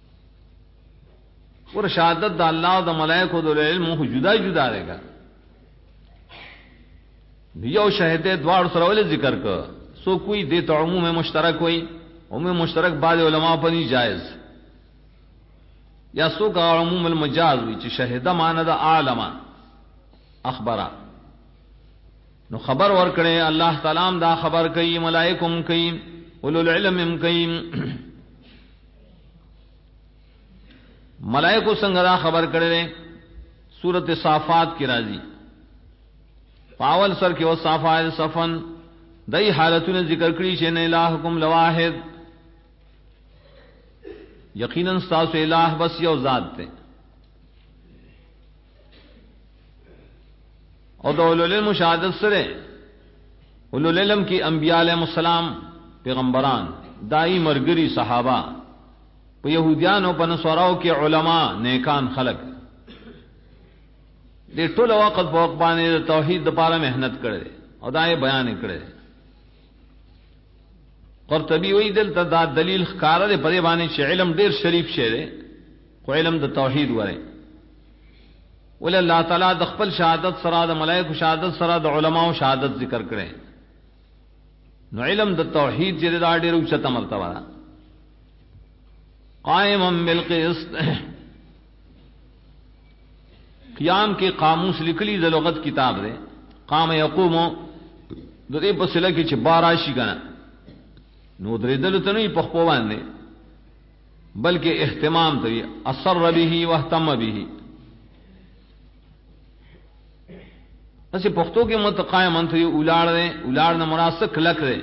اور شہادت دا اللہ و دا ملائک و دا علم جدا جدا رہے گا یو شاهد دوار سره ول ذکر ک سو کوئی دے تو عموم مشترک ہوئی عموم مشترک بعض علماء پر نہیں جائز یا سو کا عموم المجاز ہوئی چ شاهد معنی دا عالم اخبار نو خبر ور کړي الله تعالی دا خبر کوي ملائکم کوي اولو العلم کوي ملائکو څنګه دا خبر کړي سورۃ صافات کی راضی پاول سر کې وصافات صفن دای حالتونه ذکر کړي چې نه الہکم لواحد یقینا تاسو الہ بس یو ذات ته او اولو العلم شهادت سره اولو العلم کی انبیاء علیہ السلام پیغمبران دائی مرګری صحابہ په يهوديانو په نصاراو کې علما نیکان خلق دې ټول وخت په وخت باندې توحید لپاره مهنت کړي او دای بیان کړي قرطبی وی دلته دا دلیل ښکار دی په دې باندې چې علم ډیر شریف شی دی خو علم د توحید وره ول الله تعالی د خپل شهادت سره د ملائکه شهادت سره د علماو شهادت ذکر کړي نو علم د توحید چې دا ډیر اوچته مرتبه ده قائما بالقسط قیام کے قاموس لکلی د لغت کتاب دے قام یقوم د دې په سله کې چې باراشي کنه نو درې دل ته نه په خپل باندې بلکې اهتمام ته اثر به واهتم به اسی پختو کې متقائم انت اولاد نه مناسک لک دے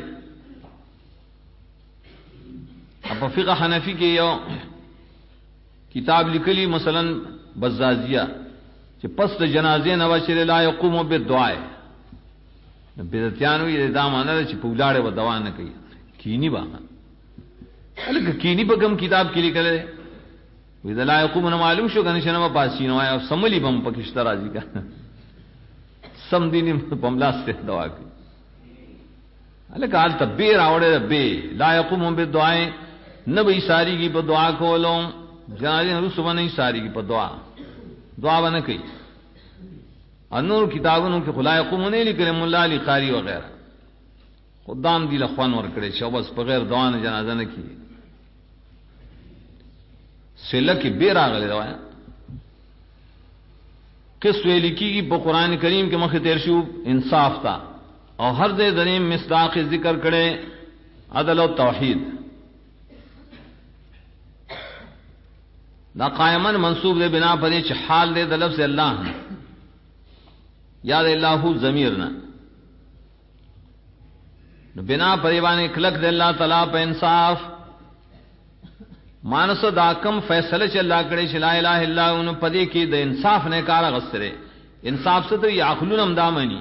اب فقہ حنفی کې یو کتاب لیکلی مثلا بزازیہ چې پس د جنازې نه وشره لا يقوم بالدعاء بدعتيان وي دا معنی چې په ولاړې و دوا نه کوي کینی با الګ کینی په کوم کتاب کې لیکل وي دا لا يقوم نه معلوم شو کنه شنه پاسینو او سملی بم پکشت راځي کا سم دیني په ملاسته دوا کوي الګ حال تبیر اوره به لا يقوم بالدعاء نبی ساری کی په دعا کولو جنازې رسو باندې ساری کی په دعا باندې کوي انور کتابونو کې خلای قومونه لیکل مولا علی قاری وغیرہ خدام دی لخوان ور کړي چې بس په غیر دعا نه جنازه نه کی سله کې به راغلی دا کس ویل کیږي په قران کریم کې مخه تیر شو انصاف تا او هر دې دریم مصداق ذکر کړي عدل او توحید دا قائمن منصوب دے بنا پر چې حال دے د لفظ الله یا الله ضمیر نہ بنا پر باندې کلک دے الله تعالی په انصاف مانس دا کم فیصله چې الله کړي چې لا اله الا هو نو پدې کې د انصاف نه کار غسره انصاف څه ته یاخلون هم دامنی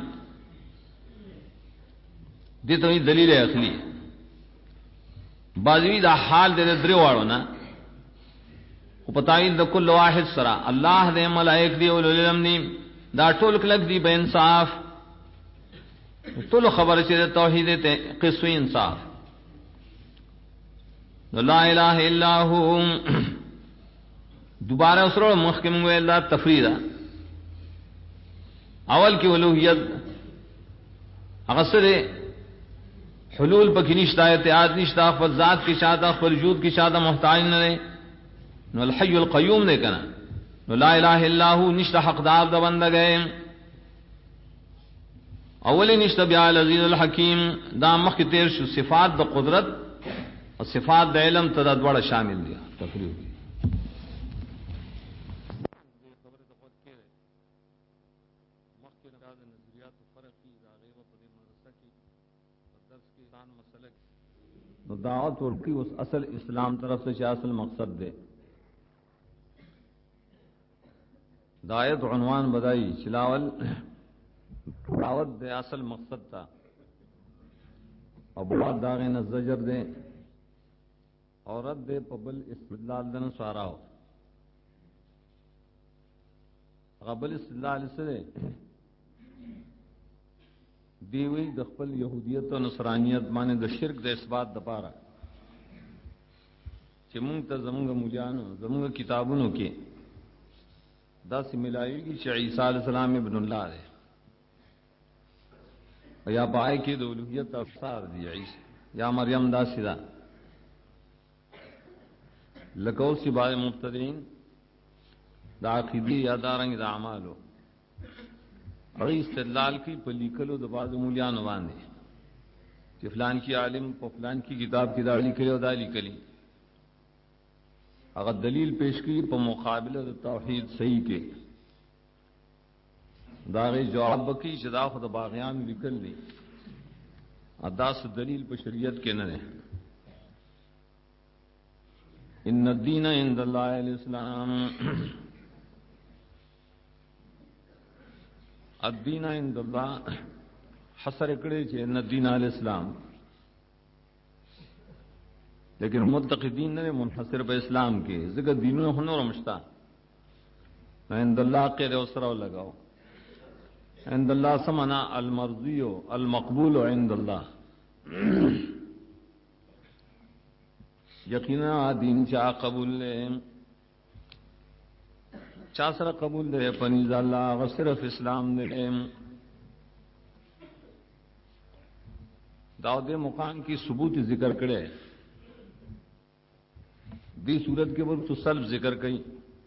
دې ته دلیل اخلي بازوی دا حال دے درې واړو نه او پتاویل د کل واحد سره الله دې ملائک دی او علم دی دا ټول کلک دی به انصاف ټول خبر چې توحید ته قصوی انصاف لا اله الا هو دوباره سره محکم ویل دا تفرید اول کې اولوہیت هغه سره حلول پکې نشته اتحاد نشته خپل ذات کې شاده خپل وجود کې شاده محتاج نه نو الحي القيوم نے کنا نو لا الہ الا هو نشتا حقدار د بندګې اولی نشتا بیا العزیز الحکیم دا مخ تیر شو صفات د قدرت او صفات د علم تداد وړه شامل دي تفریح نو دعوت ورکی اس اصل اسلام طرف سے اصل مقصد دے دایت عنوان بدائی چلاول دعوت دے اصل مقصد تھا ابو داغین الزجر دے عورت دے پبل استدلال دن سواراو قبل استدلال سے دیوی د خپل یهودیت او نصرانیت باندې د شرک د اثبات د پاره چې موږ ته زموږ مولانو زموږ کتابونو کې دا سملایي چې عیسی علیہ السلام ابن الله دی یا پای کې د اولوہیت افسار دی عیسی یا مریم دا سیدا لکو سی بعض مبتدین دا عقیدی یا دارنګ د اعمالو اور استدلال کی په لیکلو د بعض مولیانو باندې چې فلان کی عالم په فلان کی کتاب کې دا لیکلی او دا لیکلی هغه دلیل پیش کی په مقابله د توحید صحیح کې دا غي جواب وکي چې دا خو د باغیان لیکل دي اداس دلیل په شریعت کې نه ده. ان الدین عند الله الاسلام الدین عند الله حصر کړي چې ان الدین الاسلام لیکن متقدین نے منحصر په اسلام کې ځکه دینونه هنور مشتا عند الله کې اوسره لگاو عند الله سمنا المرضی المقبول عند الله یقینا دین چا قبول لے چا سره قبول دے پنیز اللہ صرف اسلام دے داود مقام کی ثبوت ذکر کرے دی صورت کے بعد تو سلب ذکر کئی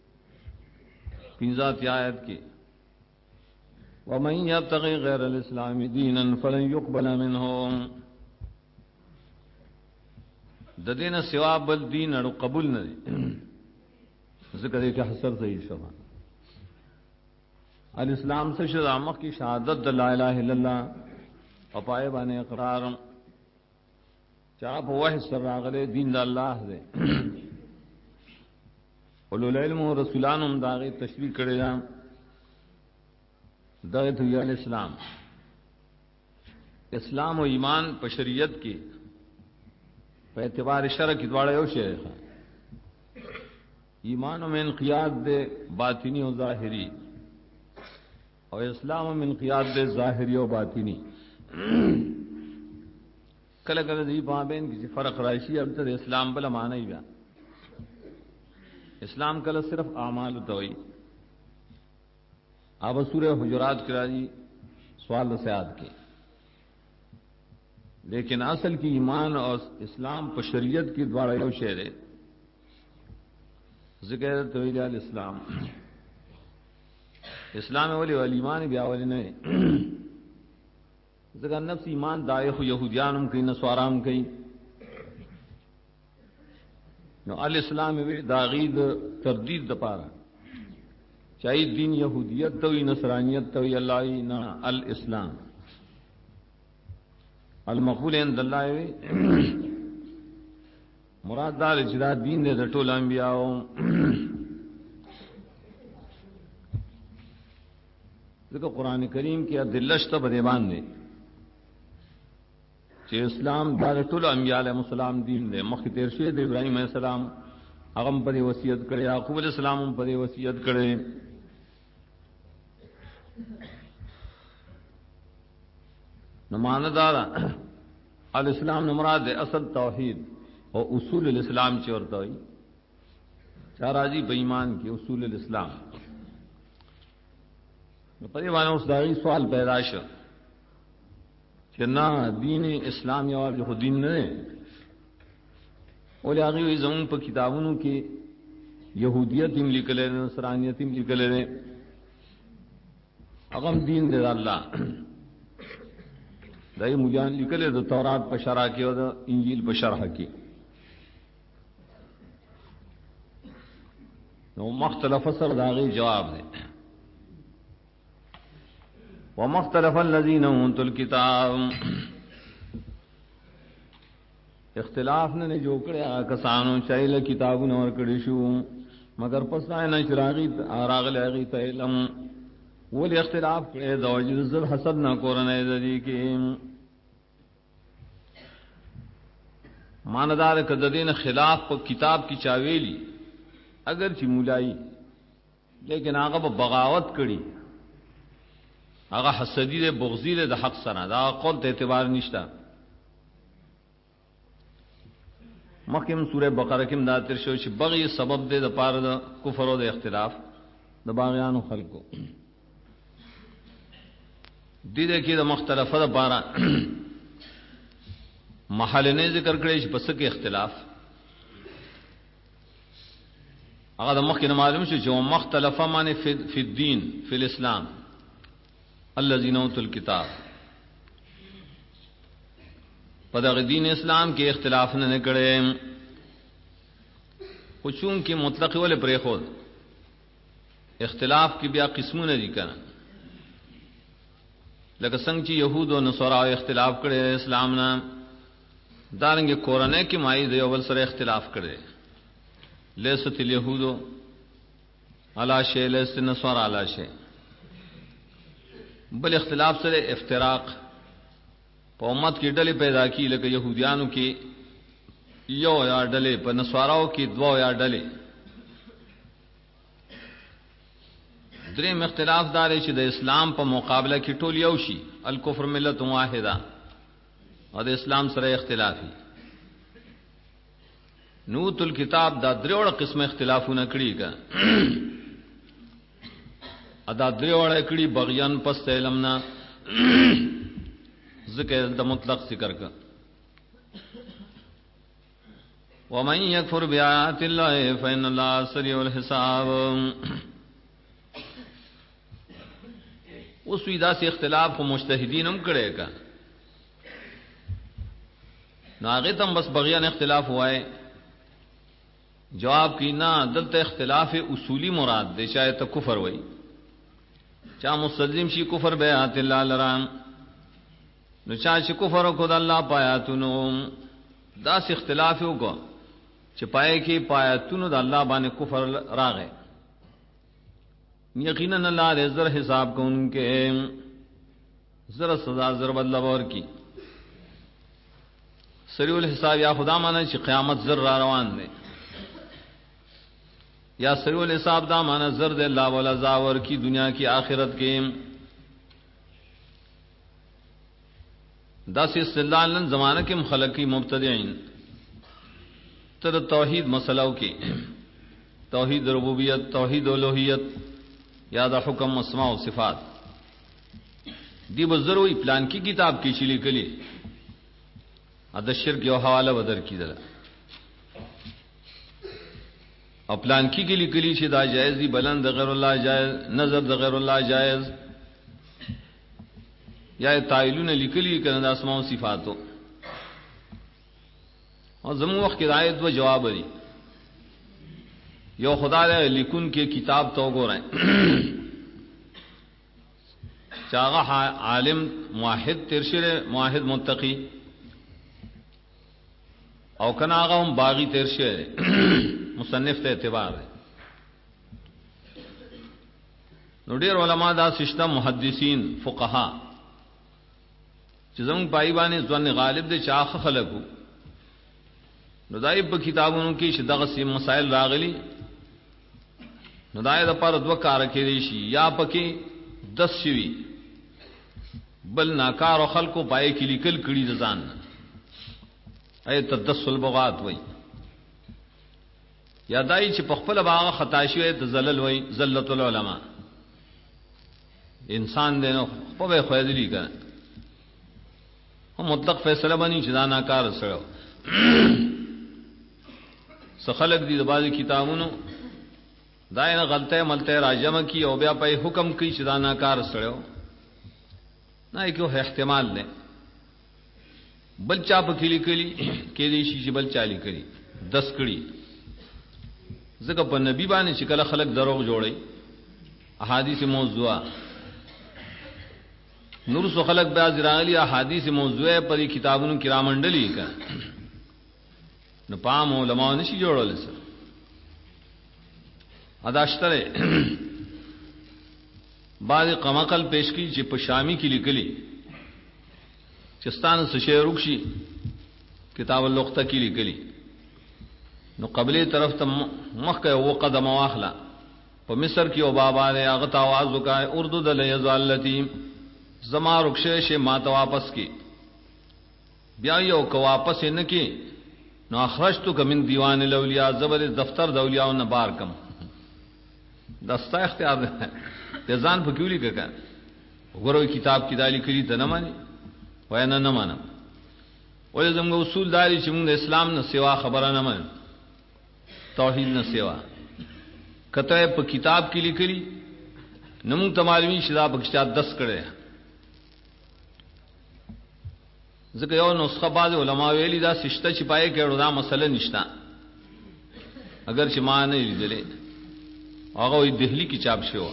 پنجات آیت کی وَمَن يَبْتَغِ غَيْرَ الْإِسْلَامِ دِينًا فَلَن يُقْبَلَ مِنْهُ د دین سوا بل دین اړو قبول نه دي ذکر دې کې حسر صحیح شوه الاسلام سے شامخ کی شهادت لا اله الا الله او پای باندې اقرار چا په وحی سره راغله دین د الله دی اولو العلم رسولان هم داغه تشریح کړی دا دغه ته یې اسلام اسلام او ایمان په شریعت کې په اعتبار شرع کې دواړه یو شی دی. ایمان من انقیاد دے باطنی و ظاہری اور اسلام من انقیاد دے ظاہری و باطنی کله کله دی بابین کی فرق راشی اب تر اسلام بلا معنی بیا اسلام کله صرف اعمال توئی اب سورہ حجرات کرا جی سوال سیاد کے لیکن اصل کی ایمان اور اسلام پر شریعت کی دوارا یو شعر ہے ذکر توحید الاسلام اسلام ولی ایمان بیا ولی نہیں ذکر نفس ایمان دائخ یہودیانم کی نسوارام کی نو الاسلام وی داغید تردید دپارا چاہی دین یہودیت توی نصرانیت توی اللہ نا الاسلام المقبول عند الله مراد دار اجرا دین دے ټول انبیاء ذکر قرآن کریم کی ادلشت بده باندې چې اسلام دار ټول انبیاء علیهم السلام دین دے مخ تیر شه د ابراهیم علیہ السلام هغه په وصیت کړی یعقوب علیہ السلام په وصیت کړی نماندارا الاسلام نمراد اصل توحید اور اصول الاسلام چورتا ہوئی چاراجی بےمان کی اصول الاسلام پریوان اس داغی سوال پیدائش کہ نہ دین اسلام یا جو دین نے اور آگے زمین پر کتابوں کی یہودیت ہم لکھ لے نصرانیت ہم لکھ لے اغم دین دے اللہ دای مجان لیکل د تورات په شرح کې او د انجیل په شرح کې نو مختلف سره داغي جواب دی ومختلف الذين اوتوا الكتاب اختلاف نے جو کړه کسانو چایله کتابونه ور کړی شو مگر پس نه چراغي راغله غي ته علم ول اختلاف کړه د وجد زل حسد نه کورنه د دې کې ماندار کددین خلاف په کتاب کی چاویلی اگر چې مولائی لیکن هغه په بغاوت کړي هغه حسدی دے بغضی دے د حق سره دا قول ته اعتبار نشتا مخکم سورہ بقرہ کې دا تر شو چې بغي سبب دے د پاره د کفر او د اختلاف د باغیانو خلقو دې کې د مختلفه د بارا محل نه ذکر کړی چې پس کې اختلاف هغه د مخکې معلوم شو چې مختلفه معنی فی الدین فی الاسلام الذين اوتوا الكتاب په دغه دین اسلام کې اختلاف نه کړي خو چون کې مطلق ول پرې خو اختلاف کې بیا قسمونه دي کنه لکه څنګه چې يهود او نصارا اختلاف کړي اسلام نه دارنګه قرآن کې مای دی اول سره اختلاف کړي لیست اليهود علی شیء لیست النصارى علی شیء بل اختلاف سره افتراق په امت کې ډلې پیدا کی لکه يهوديانو کې یو یا ډلې په نصاراو کې دوه یا ډلې درې اختلاف دار چې د اسلام په مقابله کې ټول یو شي الکفر ملت واحده او د اسلام سره اختلافي نوت الكتاب دا دریوړه قسمه اختلافونه کړي کا ادا دریوړه کړي بغیان پس علمنا ذکر د مطلق ذکر کا ومن يكفر بآيات الله فإن الله سريع الحساب اوس ویدا سے اختلاف کو مجتهدین هم کړي کا ناغه تم بس بغیان اختلاف ہوا ہے جواب کی نہ دلته اختلاف اصولی مراد دے شاید تو کفر وئی چا مستلزم شي کفر بیات الله لرام نو چا چې کفر کو د الله پایاتونو داس اختلاف وکړو چې پای کې پایاتونو د الله باندې کفر راغې یقینا الله دې زر حساب کوونکې زر سزا زر بدلا ور کی سریع الحساب یا خدا مانا چې قیامت زر را روان دی یا سریع الحساب دا مانا زر دے اللہ والا زاور کی دنیا کی آخرت کے دا سی استدلالن زمانہ کے مخلق کی مبتدعین تر توحید مسئلہ کی توحید ربوبیت توحید الوہیت یا دا حکم اسماء و صفات دی بزروی پلان کی کتاب کی چلی کلی اد شرک یو حواله بدر کیدل او پلان کی گلی کلی چې دا جائز دی بلند غیر الله جائز نظر د غیر الله جائز یا تایلون لیکلی کنه د اسماء او صفاتو او زمو وخت کې آیت و جواب دی یو خدای لیکون کې کتاب تو ګورای چاغه عالم موحد ترشره موحد متقی او کنا هغه هم باغی تیر شه مصنف ته اعتبار ہے نو ډیر علما دا سشتہ محدثین فقها چې زموږ پای باندې ځوان غالب دي چاخ خلقو نو دای په کتابونو کې چې دغه سیم مسائل راغلي نو دای د پر دوه کار کړي شي یا پکې 10 شوي بل ناکار خلقو پای کې لیکل کړي ځان ایت تدسل بغات وای یا دای چې په خپل باغ خطا شوی ته زلل وای زلت العلماء انسان دې نو په به خو دې کړه هم مطلق فیصله باندې چې دا ناکار سره سخلق دي د بعضی کتابونو داینه غلطه ملته راجم کی او بیا په حکم کوي چې دا ناکار سره نه یو احتمال نه بل چا په کلی کلی کې دې شي چې بل چالي کړي 10 کړي ځکه په نبی باندې چې کله خلق دروغ جوړي احادیث موضوعه نور سو خلق بعض راغلي احادیث موضوعه په کتابونو کې رامنډلي کا نو پام علماء نشي جوړول سره اداشتره بعض قمقل پیش کی چې په شامی کې لیکلي چستان سشی رکشی کتاب اللغتہ کی لیکلی نو قبلی طرف ته مخ کې و قدم واخلا په مصر کې او بابا نے هغه आवाज وکای اردو د لیزالتی زما رکشه شه ما ته واپس کی بیا یو کو واپس نه کی نو اخرجتک من دیوان الاولیاء زبر دفتر د اولیاء نه بار کم دستا اختیار ده ځان په کیولې کړه وګورو کتاب کې دالی کړي ته نه مانی وای نه مانم ولې زموږ اصول داري چې موږ د اسلام نه سوا خبره نه مانو توحید نه سوا کته په کتاب کې لیکلي نو موږ ته معلومي شدا بخشا 10 کړي ځکه یو نسخه باز علماء ویلي دا سشته چې پای کې دا مسله نشته اگر چې ما نه لیدلې هغه وی دهلی کې چاپ شو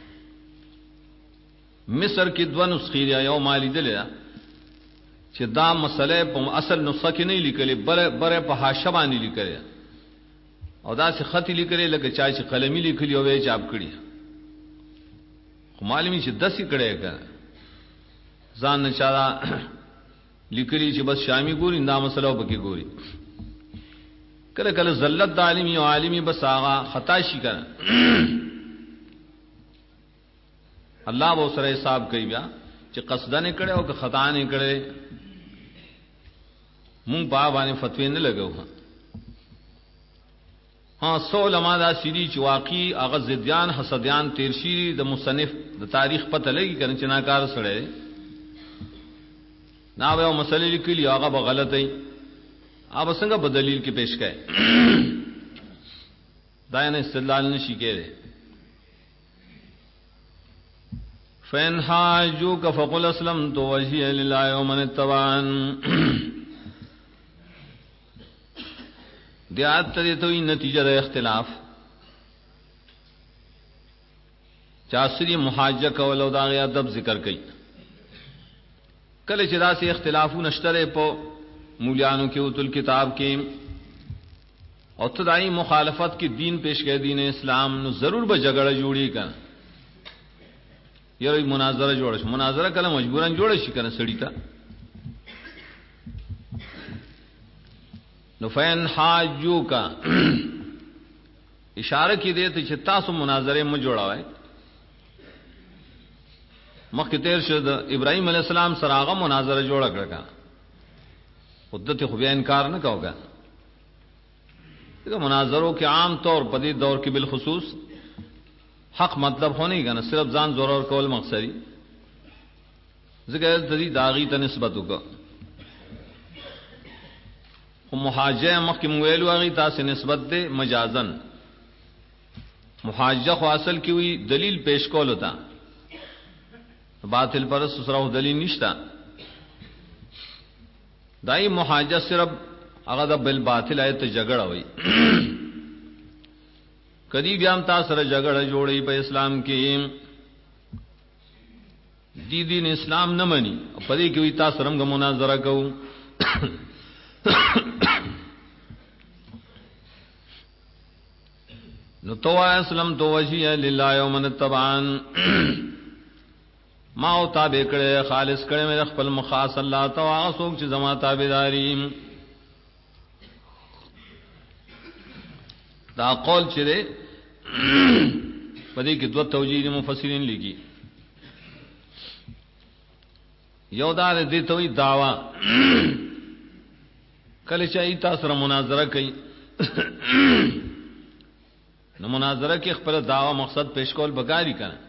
مصر کې دوه نسخې یو ما لیدلې چې دا مسله په اصل نسخه کې نه لیکلې بره په حاشیه باندې لیکلې او دا چې خط لیکلې لکه چا چې قلمي لیکلې او یې چاپ کړی خو معلومي چې 10 کړي کا ځان نه چا لیکلی چې بس شامی ګوري دا مسله وبکې ګوري کله کله زلت د عالمي او عالمي بس هغه خطا شي کنه الله به سره حساب کوي بیا چې قصد نه کړي او که خطا نه کړي مونږ په باندې فتوی نه لګو ها سو علماء دا سړي چې واقعي هغه زديان حسديان تیرشي د مصنف د تاریخ پته لګي کنه چې ناکار سره نا به مسلې لیکلي هغه به غلط وي هغه څنګه په دلیل کې پیش کړي دا نه استدلال نشي کېږي فین حاجو کفقل اسلم تو وجه لله ومن اتبعن دیات ته ته نتیجه د اختلاف چاسری محاجه کول او دا غي ادب ذکر کړي کله چې داسې اختلافونه شته په مولیانو کې او تل کتاب کې او تدای مخالفت کې دین پیش کړي دین اسلام نو ضرور به جګړه جوړي کړي یوه مناظره جوړه شي مناظره کله مجبورن جوړه شي کنه سړی ته نو فین حاجو کا اشاره کې دې ته چې تاسو مناظره مو جوړاوئ مخکې تیر شو د ابراهيم عليه السلام سره هغه مناظره جوړه کړه حدت خو بیا انکار نه کاوه دغه مناظرو کې عام طور په دې دور کې بالخصوص حق مطلب ہونے گا نہ صرف ځان زور اور کول مقصدی ذکر تدی داغی ته نسبت وکړه خو محاجه مخکې ویلو هغه تاسو نسبت ده مجازن محاجه خو اصل کې وی دلیل پیش کول وتا باطل پر سره دلیل نشتا دای محاجه صرف هغه د بل باطل ایت جګړه وای کدی بیا هم تاسو سره جګړه جوړي په اسلام کې دین اسلام نه مني په دې کې وی تاسو سره مناظره کوو نو تو اسلام تو وجه لله یوم التبعان ما او تابع کړه خالص کړه مې خپل مخاص الله تعالی څوک چې زما تابعداري دا قول چې ده په دې کې دوه توجیه مفسرین لګي یو دا دې ته وی داوا کله چې ای تاسو سره مناظره کوي نو مناظره کې خپل داوا مقصد پیش کول بګاری کنه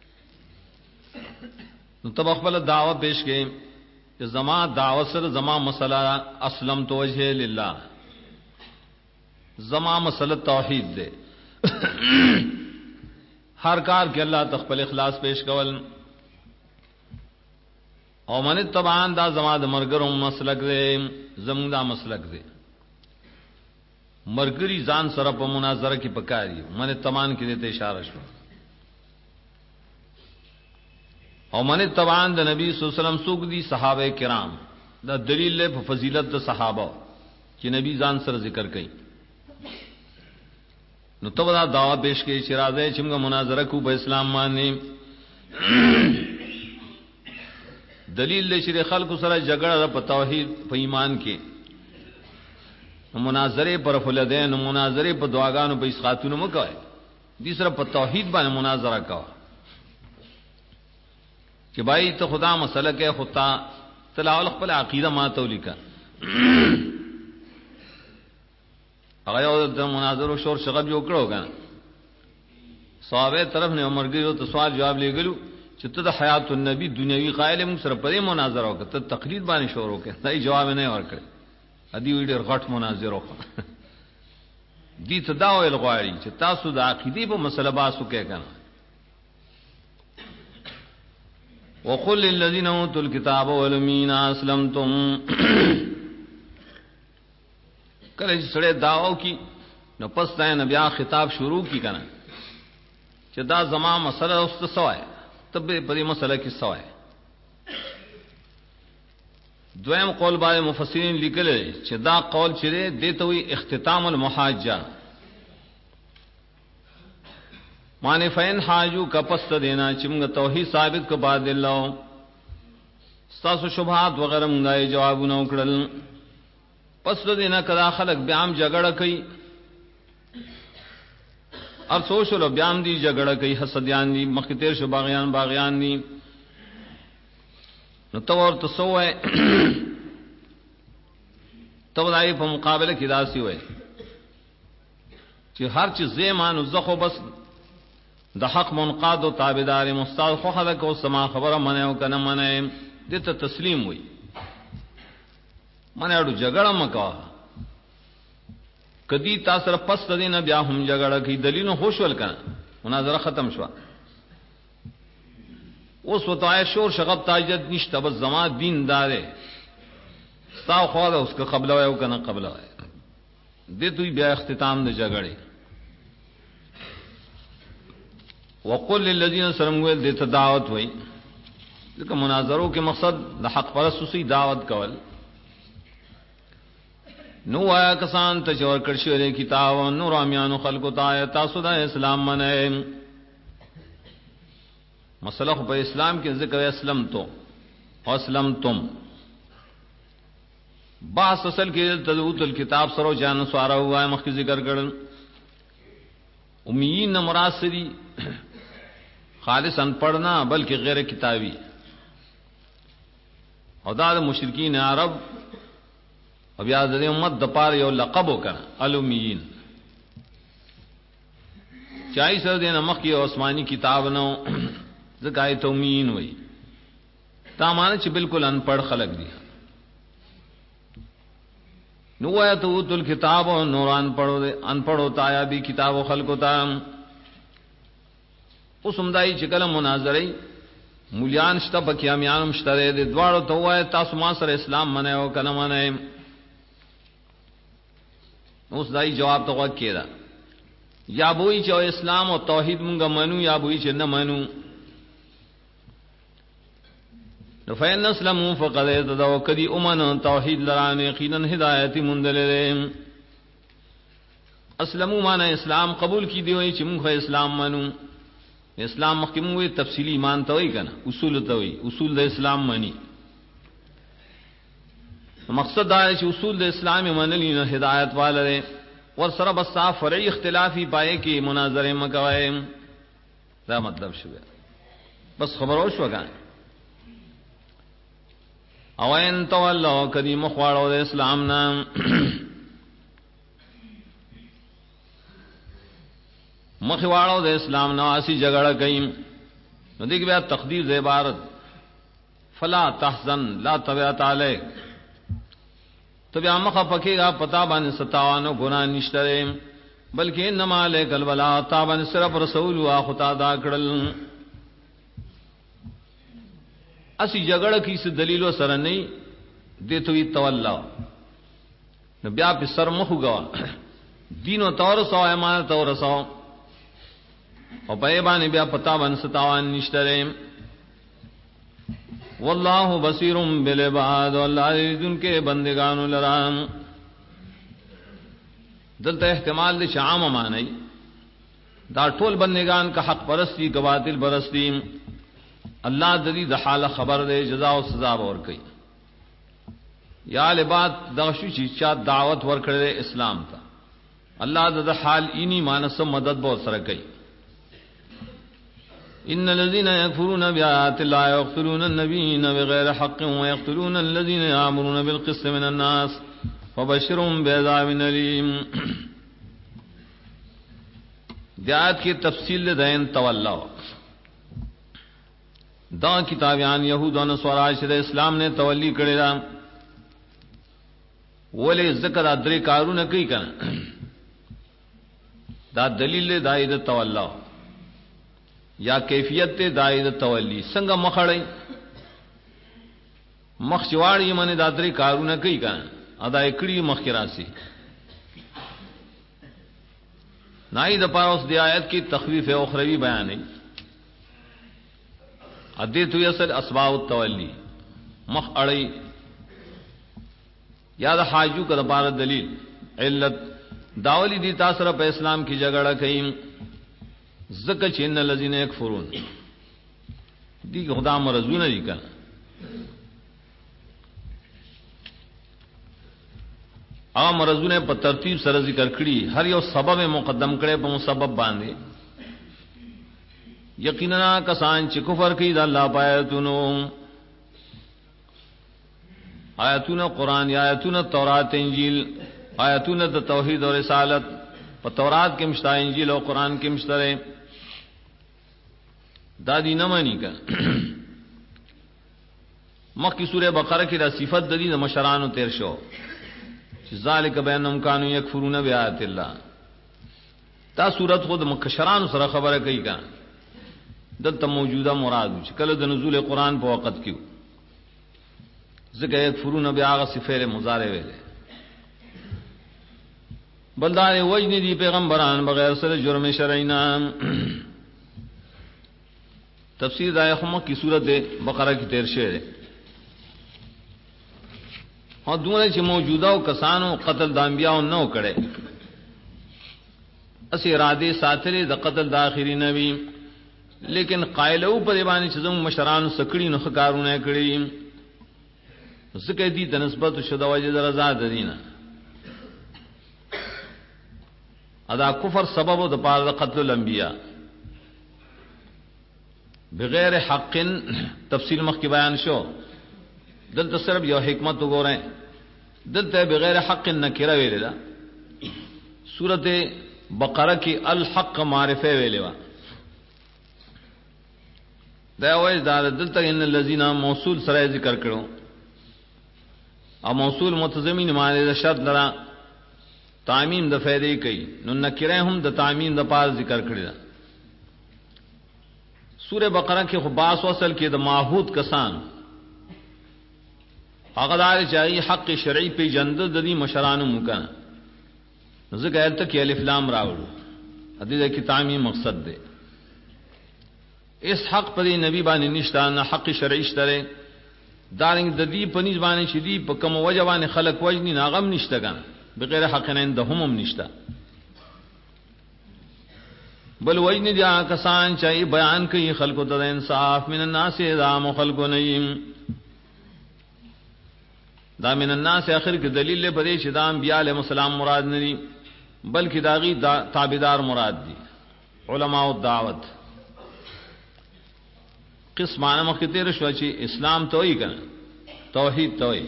نو تب خپل دعوه پیش کړي چې زما دعوه سره زما مسله اسلم تو وجه لله زما مسله توحید ده ہر کار کې الله تخپل اخلاص پیش کول او من تبعان دا زما د مرګرو مسلک ده زموږ دا مسلک ده مرګري ځان سره په مناظره کې پکاري من تمان کې ته اشاره شو او من تبعان د نبی صلی الله علیه وسلم سوق دي صحابه کرام دا دلیل له فضیلت د صحابه چې نبی ځان سره ذکر کړي نو تو دا دعوا پیش کړي چې راځي چې موږ مناظره کوو په اسلام باندې دلیل له شری خلکو سره جګړه په توحید په ایمان کې مناظره پر فلدین مناظره په دعاګانو په اسقاتونو مکوای دي سره په توحید باندې مناظره کوي چې بھائی ته خدا مسله کې خطا تلاول خپل عقیده ما تولیکا هغه یو د مناظرو شور شغب یو کړو کنه صحابه طرف نه عمرګیو ته سوال جواب لګلو چې ته د حیات النبی دنیوي قائل موږ سره پرې مناظره وکړه ته تقلید باندې شروع وکړه دای جواب نه ورکړ ادي ویډر غټ مناظره وکړه دي ته دا ویل غواړي چې تاسو د عقیدې په مسله باسو کې کنه وقل للذین اوتوا الكتاب والامین اسلمتم کله چې سره داو کی نو پس دا بیا خطاب شروع کی کنه چې دا زما مسله اوس ته سوای تب په دې مسله کې سوای دویم قول باندې مفسرین لیکل چې دا قول چې دته وی اختتام المحاجه معنی فین حاجو کپست دینا چې موږ توحید ثابت کو بعد الله تاسو شبهات وغیرہ موږ جوابونه وکړل پس دینا کدا خلق بیام جګړه کوي ار سوشل بیام دی جګړه کوي حسدیان دی مخکتیر شو باغیان دی نو تو ور تسوې تو دای په مقابله کې داسي وای چې هر چیز زمانو زخو بس د حق منقاد او تابعدار مستاد خو خلک او سما خبره منه او کنه منه دته تسلیم وای منه اړو جګړه مکا کدی تاسو سره پس دینه بیا هم جګړه کی دلیل خوشول کنه مناظره ختم شو اوس وتای شور شغب تاجد نشته بس زما دین داره ستا خو دا اوس قبل وای کنه قبل وای دې دوی بیا اختتام د جګړې وقل للذین سلموا دې ته دعوت وای ځکه مناظرو کې مقصد د حق پرستوسی دعوت کول نو آیا کسان ته چور کړشوره کتاب او نور امیانو خلقو ته تاسو د اسلام منه مسله په اسلام کې ذکر اسلام تو اسلمتم باس اصل کې تدوت الكتاب سره جان سواره ہوا مخکې ذکر کړل امیین مراسری خالص ان پڑھنا بلکہ غیر کتابی او دا مشرکین عرب او بیا د امت د پاره یو لقب وکړه الامیین چای سره د مخکې آسمانی کتاب نو زکای تومین وای تا معنی چې بالکل ان پڑھ خلق دي نو آیا تو تل کتاب او نوران پڑھو دے ان پڑھو تا یا بھی کتاب او خلق تا اوس همدای چې کله مناظره مولیان شته پکې امیان مشتره دي دواړو ته وای تاسو ما سره اسلام منه او کنه منه اوس دای جواب ته وکړه یا بوئی چې اسلام او توحید مونږه منو یا بوئی چې نه منو نو فین اسلموا فقد اهتدوا کدی امن توحید لران یقینا ہدایت مندلهم اسلموا معنی اسلام قبول کی دی وای چې مونږه اسلام منو اسلام مخکې مونږه تفصیلی ایمان ته وای کنه اصول ته وای اصول د اسلام مانی مقصد دا چې اصول د اسلام منل نه ہدایت والے ور سره بس صاف فرعی اختلافی پائے کې مناظره مکوای دا مطلب شو بس خبرو شو غان او ان تولوا کدی مخواړو د اسلام نام مخواړو د اسلام نو اسی جګړه کین نو دغه بیا تقدیر د عبارت فلا تحزن لا تبعت علیک تو بیا مخه پکېګه پتا باندې ستاوانو ګنا نشته بلکې انما علیک البلا تا باندې صرف رسول وا خدا دا کړل اسی جګړه کې څه دلیل سره نه دته وی تولا نو بیا په سر مخ غوا دین او تور سو ایمان تور سو او په باندې بیا پتا باندې ستاوان نشته والله بصیر بالعباد والله یذن کے بندگانو لرام دلته احتمال د شام معنی دا ټول بندگان کا حق پرستی کا باطل پرستی اللہ دلی د حال خبر دے جزاء او سزا ور کوي یا لبات دغشو چې چا دعوت ور کړي اسلام ته اللہ د حال اینی مانس مدد به سره کوي ان الذين يكفرون بآيات الله ويقتلون النبيين بغير حق ويقتلون الذين يأمرون بالقسط من الناس فبشرهم بعذاب أليم دیات کی تفصیل دین تولا دا کتابیان یهود او نصارا چې د اسلام نه تولی کړی دا ولې ذکر ادري کارونه کوي کنه دا دلیل دایره تولا یا کیفیت دایره تولی څنګه مخړی مخشواړی منه دا درې کارونه کوي کنه ادا کړی مخکراسي نای د پاوس دی آیت کی تخویف اخروی بیان ہے ادیتو یسل اسباب التولی مخ اڑی یا د حاجو کا بار دلیل علت داولی دی تاثر په اسلام کی جګړه کئ زکه چې ان الذين يكفرون دی خدا مرزونه دي کنه هغه مرزونه په ترتیب سره ذکر کړي هر یو سبب مقدم کړي په مسبب باندې یقینا کسان چې کفر کوي د الله پایتونو آیاتونه قران یا آیاتونه تورات انجیل آیاتونه د توحید او رسالت په تورات کې مشته انجیل او قران کې مشته دا دي نه مانی کا مکه سوره بقره کې د صفات د دې د مشرانو تیر شو ذالک بینهم کانوا یکفرون بآیات الله تا صورت خود مکشران سره خبره کوي کا دلته موجوده مراد چې کله د نزول قران په وخت کې ذکر یکفرون بآغه صفه مضارع ویل بلدار وجنی دی پیغمبران بغیر سره جرم شرعی نام تفسیر دایخمه کی صورت بقره کی تیر شعر اور دونه چې موجوده او کسانو قتل د انبیاء نو کړي اس اراده ساتره د قتل د اخري نبی لیکن قائلو په باندې چې زمو مشران سکړي نو خکارونه کړي زکه دي د نسبت شوه وجه د رضا د دینه ادا کفر سبب د پاره د قتل الانبیاء بغیر حق تفصیل مخ کی بیان شو دلته صرف یو حکمت وګورئ دلته بغیر حق نکره ویل دا سورته بقره کې الحق معرفه ویل وا دا وایي دا دلته ان الذين موصول سره ذکر کړو او موصول متضمن معنی د شرط لرا تعمیم د فائدې کوي نو نکره هم د تعمیم د پار ذکر کړی دا سوره بقره کې خو باس وصل کې د معهود کسان هغه دار چې حق شرعي په جند د دې مشرانو مکان ځکه آیت کې الف لام راوړو حدیث کې تعمیم مقصد ده اس حق پر نبی باندې نشته نه حق شرعي شته دارنګ د دې په نس باندې چې دی په کوم وجه باندې خلق وجنی ناغم نشته ګان بغیر حق نه اندهم هم نشته بل وجنی دي کسان چې بیان کوي خلقو ته انصاف من الناس اذا خلقو نیم دا من الناس اخر کې دلیل له پدې چې دا انبیاء علیهم السلام مراد نه دي بلکې داغي تابعدار مراد دي علماء او دعوت قسمانه مخکې تیر شو چې اسلام توي کنه توحید توي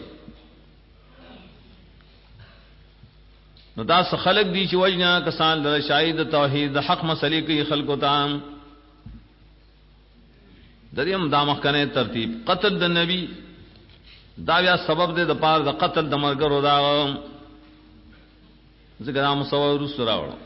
نو دا څه خلق دي چې وجنا کسان له شاهد توحید د حق مسلې کې خلقو ته دریم دا مخکنه ترتیب قتل د نبی دا بیا سبب دې د پاره د قتل د مرګرو دا ذکر مصور رسول راوړو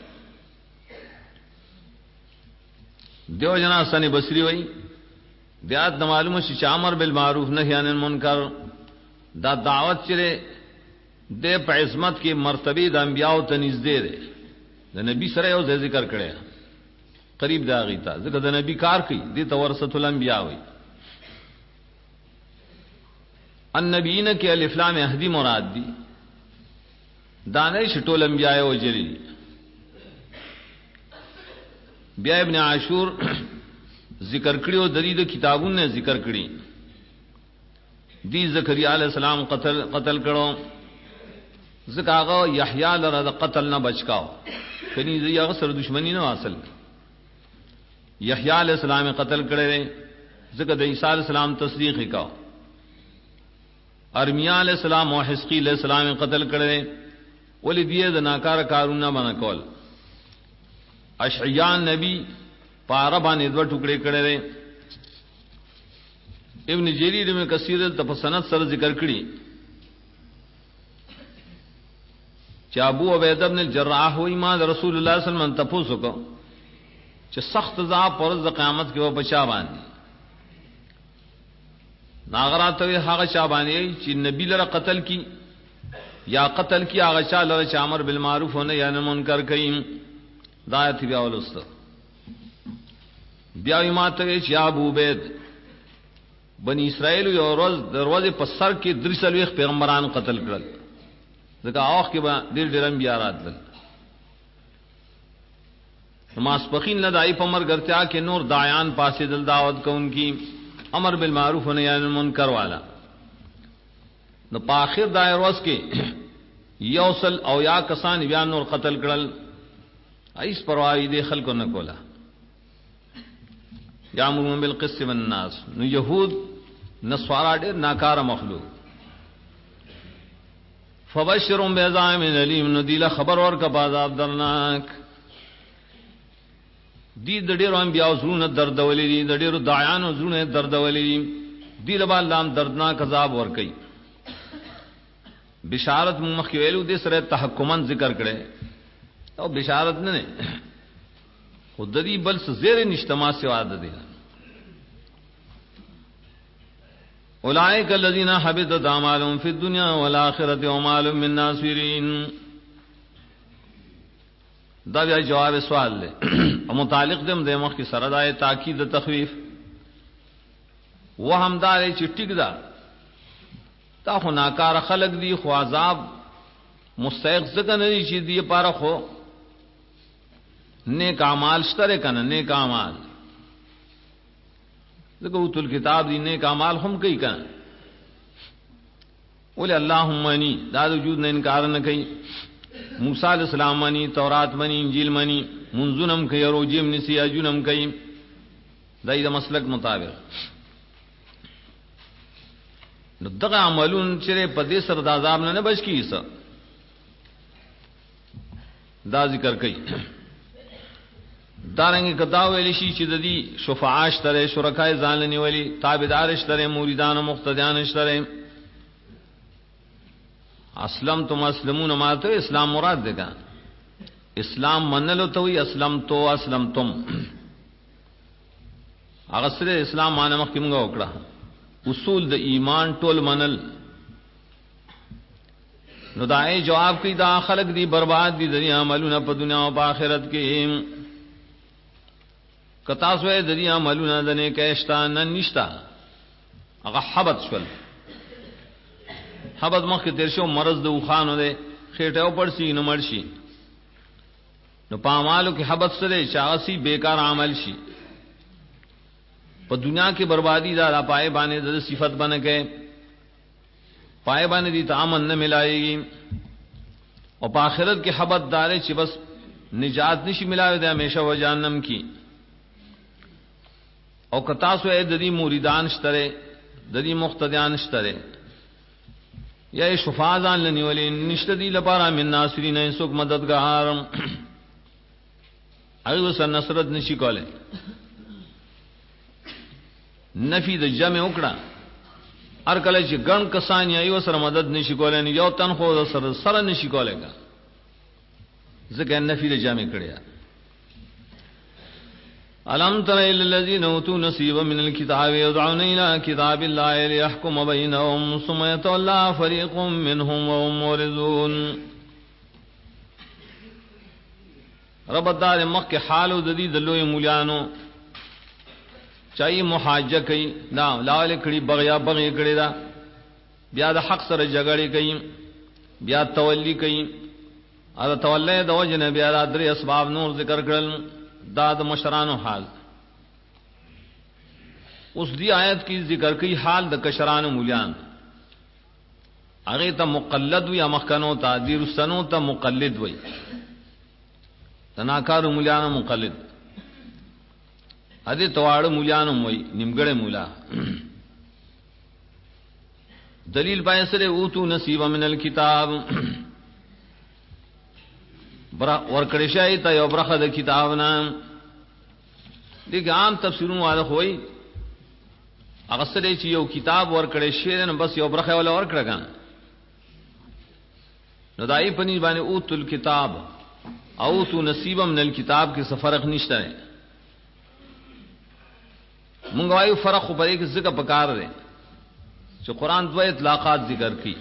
دیو جنا حسن بصری وای بیا د معلومه چې امر بالمعروف نهی عن المنکر دا دعوت چره د په عظمت کې مرتبه د انبیانو ته نږدې ده د نبی سره یو ذکر کړي قریب دا غیتا ځکه د نبی کار کوي د تورثه الانبیاء وای النبیین کې الف لام اهدی مراد دي دانه شټول انبیاء او جری بیا ابن عاشور ذکر کړیو د دې کتابونو ذکر کړی دی زکریا علیہ السلام قتل کړو ځکه هغه یحیی لره د قتل نه بچکاو کني زیغه سره دښمنی نه حاصل یحیی علیہ السلام قتل کړي ځکه د عیسی علیہ السلام تصدیق وکاو ارمیا علیہ السلام او حزقیل علیہ السلام قتل کړي ولې دې د ناکار کارونه باندې کول اشعیاء نبی پاره باندې دوه ټوکړي کړي ابن جریر میں کثیر تفسنت سر ذکر کړي چې ابو عبیدہ بن الجراح و ایمان رسول الله صلی الله علیه وسلم تفوسو کو چې سخت عذاب پر د قیامت کې و بچا باندې ناغرات وی هغه چا باندې چې نبی لره قتل کی یا قتل کی هغه چا لره چې امر بالمعروف و نهی عن المنکر کوي دا ایت بیا ولست بیا ایمان ته چې ابو عبید بنی اسرائیل یو ورځ دروازه په سر کې درسلوخ پیغمبران قتل کړل ځکه اوخ کې به ډېر انبیاء راتل ماسپخین نه دای په مرګرتیا کې نور دایان پاسې دل دعوت کوونکی امر بالمعروف و نهی عن المنکر والا نو په اخر دای ورځ کې یوصل او یا کسان بیا نور قتل کړل ایس پروايي دي خلکو نه کولا یامرون بالقسط والناس نو یهود نصارا ډېر ناکاره مخلوق فبشرهم بعذاب الیم نو دیله خبر ورکا عذاب درناک دی د ډېرو انبیاء زړونه دردولې دي د ډېرو داعیانو زړونه دردولې دي دی له الله دردناک عذاب ورکي بشارت مخ ویلو دې سره تحکمن ذکر کړي او بشارت نه خود دې بل څه زیر نشتما سوا ده دي اولئک الذین حبطت اعمالهم فی الدنیا والآخرة وما لهم من ناصرین دا بیا جواب سوال لے او متعلق دم دے مخ کی سره دای تاکید تخویف و هم داري چې ټیک دا تا خو ناکار خلق دی خو عذاب مستحق څنګه نه دي چې دی پاره خو نیک اعمال شتره کنه نیک اعمال لکه تل کتاب دی نیک اعمال هم کوي کنه ول اللهم اني دا وجود نه انکار نه کوي موسی علیہ السلام منی تورات منی انجیل منی منزنم کوي روجم نسی اجنم کوي دای د مسلک مطابق نو دغه عملون چې په دې سره د عذاب نه بچ کیسه دا ذکر کوي دارنګ کدا ویل شي چې د دې شفاعت ترې شرکای ځان نیولي تابعدار شتره مریدان او مقتدیان شتره اسلم تم اسلمون ماته اسلام مراد ده اسلام منلو ته وی اسلم تو اسلم تم هغه سره اسلام معنی مخکې موږ وکړه اصول د ایمان ټول منل نو دای جواب کوي دا خلق دی برباد دي د عملونه په دنیا او په آخرت کې کتا سوې د عملونه د نه کېشتا نه نشتا هغه حبط شول حبط مخکې تیر شو مرض د وخانو ده خېټه او پړسي نو مرشي نو پامالو کې حبط سره چاغسي بیکار عمل شي په دنیا کې بربادي دا پای باندې د صفت بن کې پای باندې دي تامن نه ملایي او په آخرت کې حبط دار چې بس نجات نشي ملاوي د همیشه و جهنم کې او کتا سو د دې مریدان شتره د دې مقتدیان شتره یا شفاعان لنیولې نشته دی لپاره من ناصرین ایسوک مددگار ایو سر نصرت نشي کوله نفی د جمع وکړه هر کله چې ګڼ کسان ایو سره مدد نشي کوله نه یو تن خو سره نشي کوله ځکه نفی د جمع کړیا الم تر الى الذين اوتوا نصيبا من الكتاب يدعون الى كتاب الله ليحكم بينهم ثم يتولى فريق منهم وهم معرضون رب دار مخ حال د دې د لوی مولانو چای محاجه کوي دا لاله کړي بغیا بغي کړي دا بیا د حق سره جګړه کوي بیا تولی کوي دا تولی د وجنه بیا د درې اسباب نور ذکر کړل دا د مشرانو حال اس دی آیت کی ذکر کی حال د کشرانو مولیان هغه ته مقلد یا مخکنو ته دیر سنو ته مقلد وای تناکار مولیان مقلد ادي تواړ مولیان وای نیمګړې مولا دلیل پای سره اوتو نصیب من الكتاب برا ورکړی شای ته یو برخه د کتاب نام دغه عام تفسیرونه والا خوې هغه سره چې یو کتاب ورکړې شي نو بس یو برخه ولا ورکړه کنه نو دای په نی باندې اوتل کتاب او تو نصیب من الكتاب کې فرق نشته نه مونږ وایو فرق خو پرې کې څه پکار دی چې قران دوه اطلاقات ذکر کړي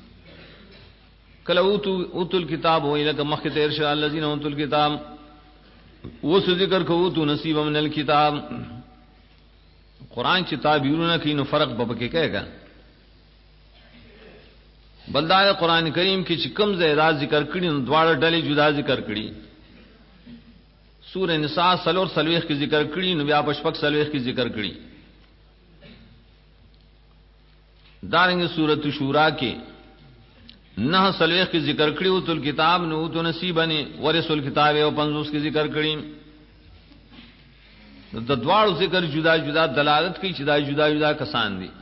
کله اوتل کتاب وایي لکه مخکې تیر شه الذين اوتل الكتاب و څه ذکر کوو تو نصیب من الكتاب قران چې تعبیرونه کوي نو فرق به پکې کېږي بلدار قران کریم کې چې کوم ځای ذکر کړي نو دواړه ډلې جدا ذکر کړي سورہ نساء سلور سلويخ کې ذکر کړي نو بیا پشپک سلويخ کې ذکر کړي دارنګه سورۃ شورا کې نه سلويخ کې ذکر کړي او تل کتاب نو تو نصیبنه ورسول کتاب او 50 کې ذکر کړي د دواړو ذکر جدا جدا دلالت کوي چې دا جدا جدا کسان دي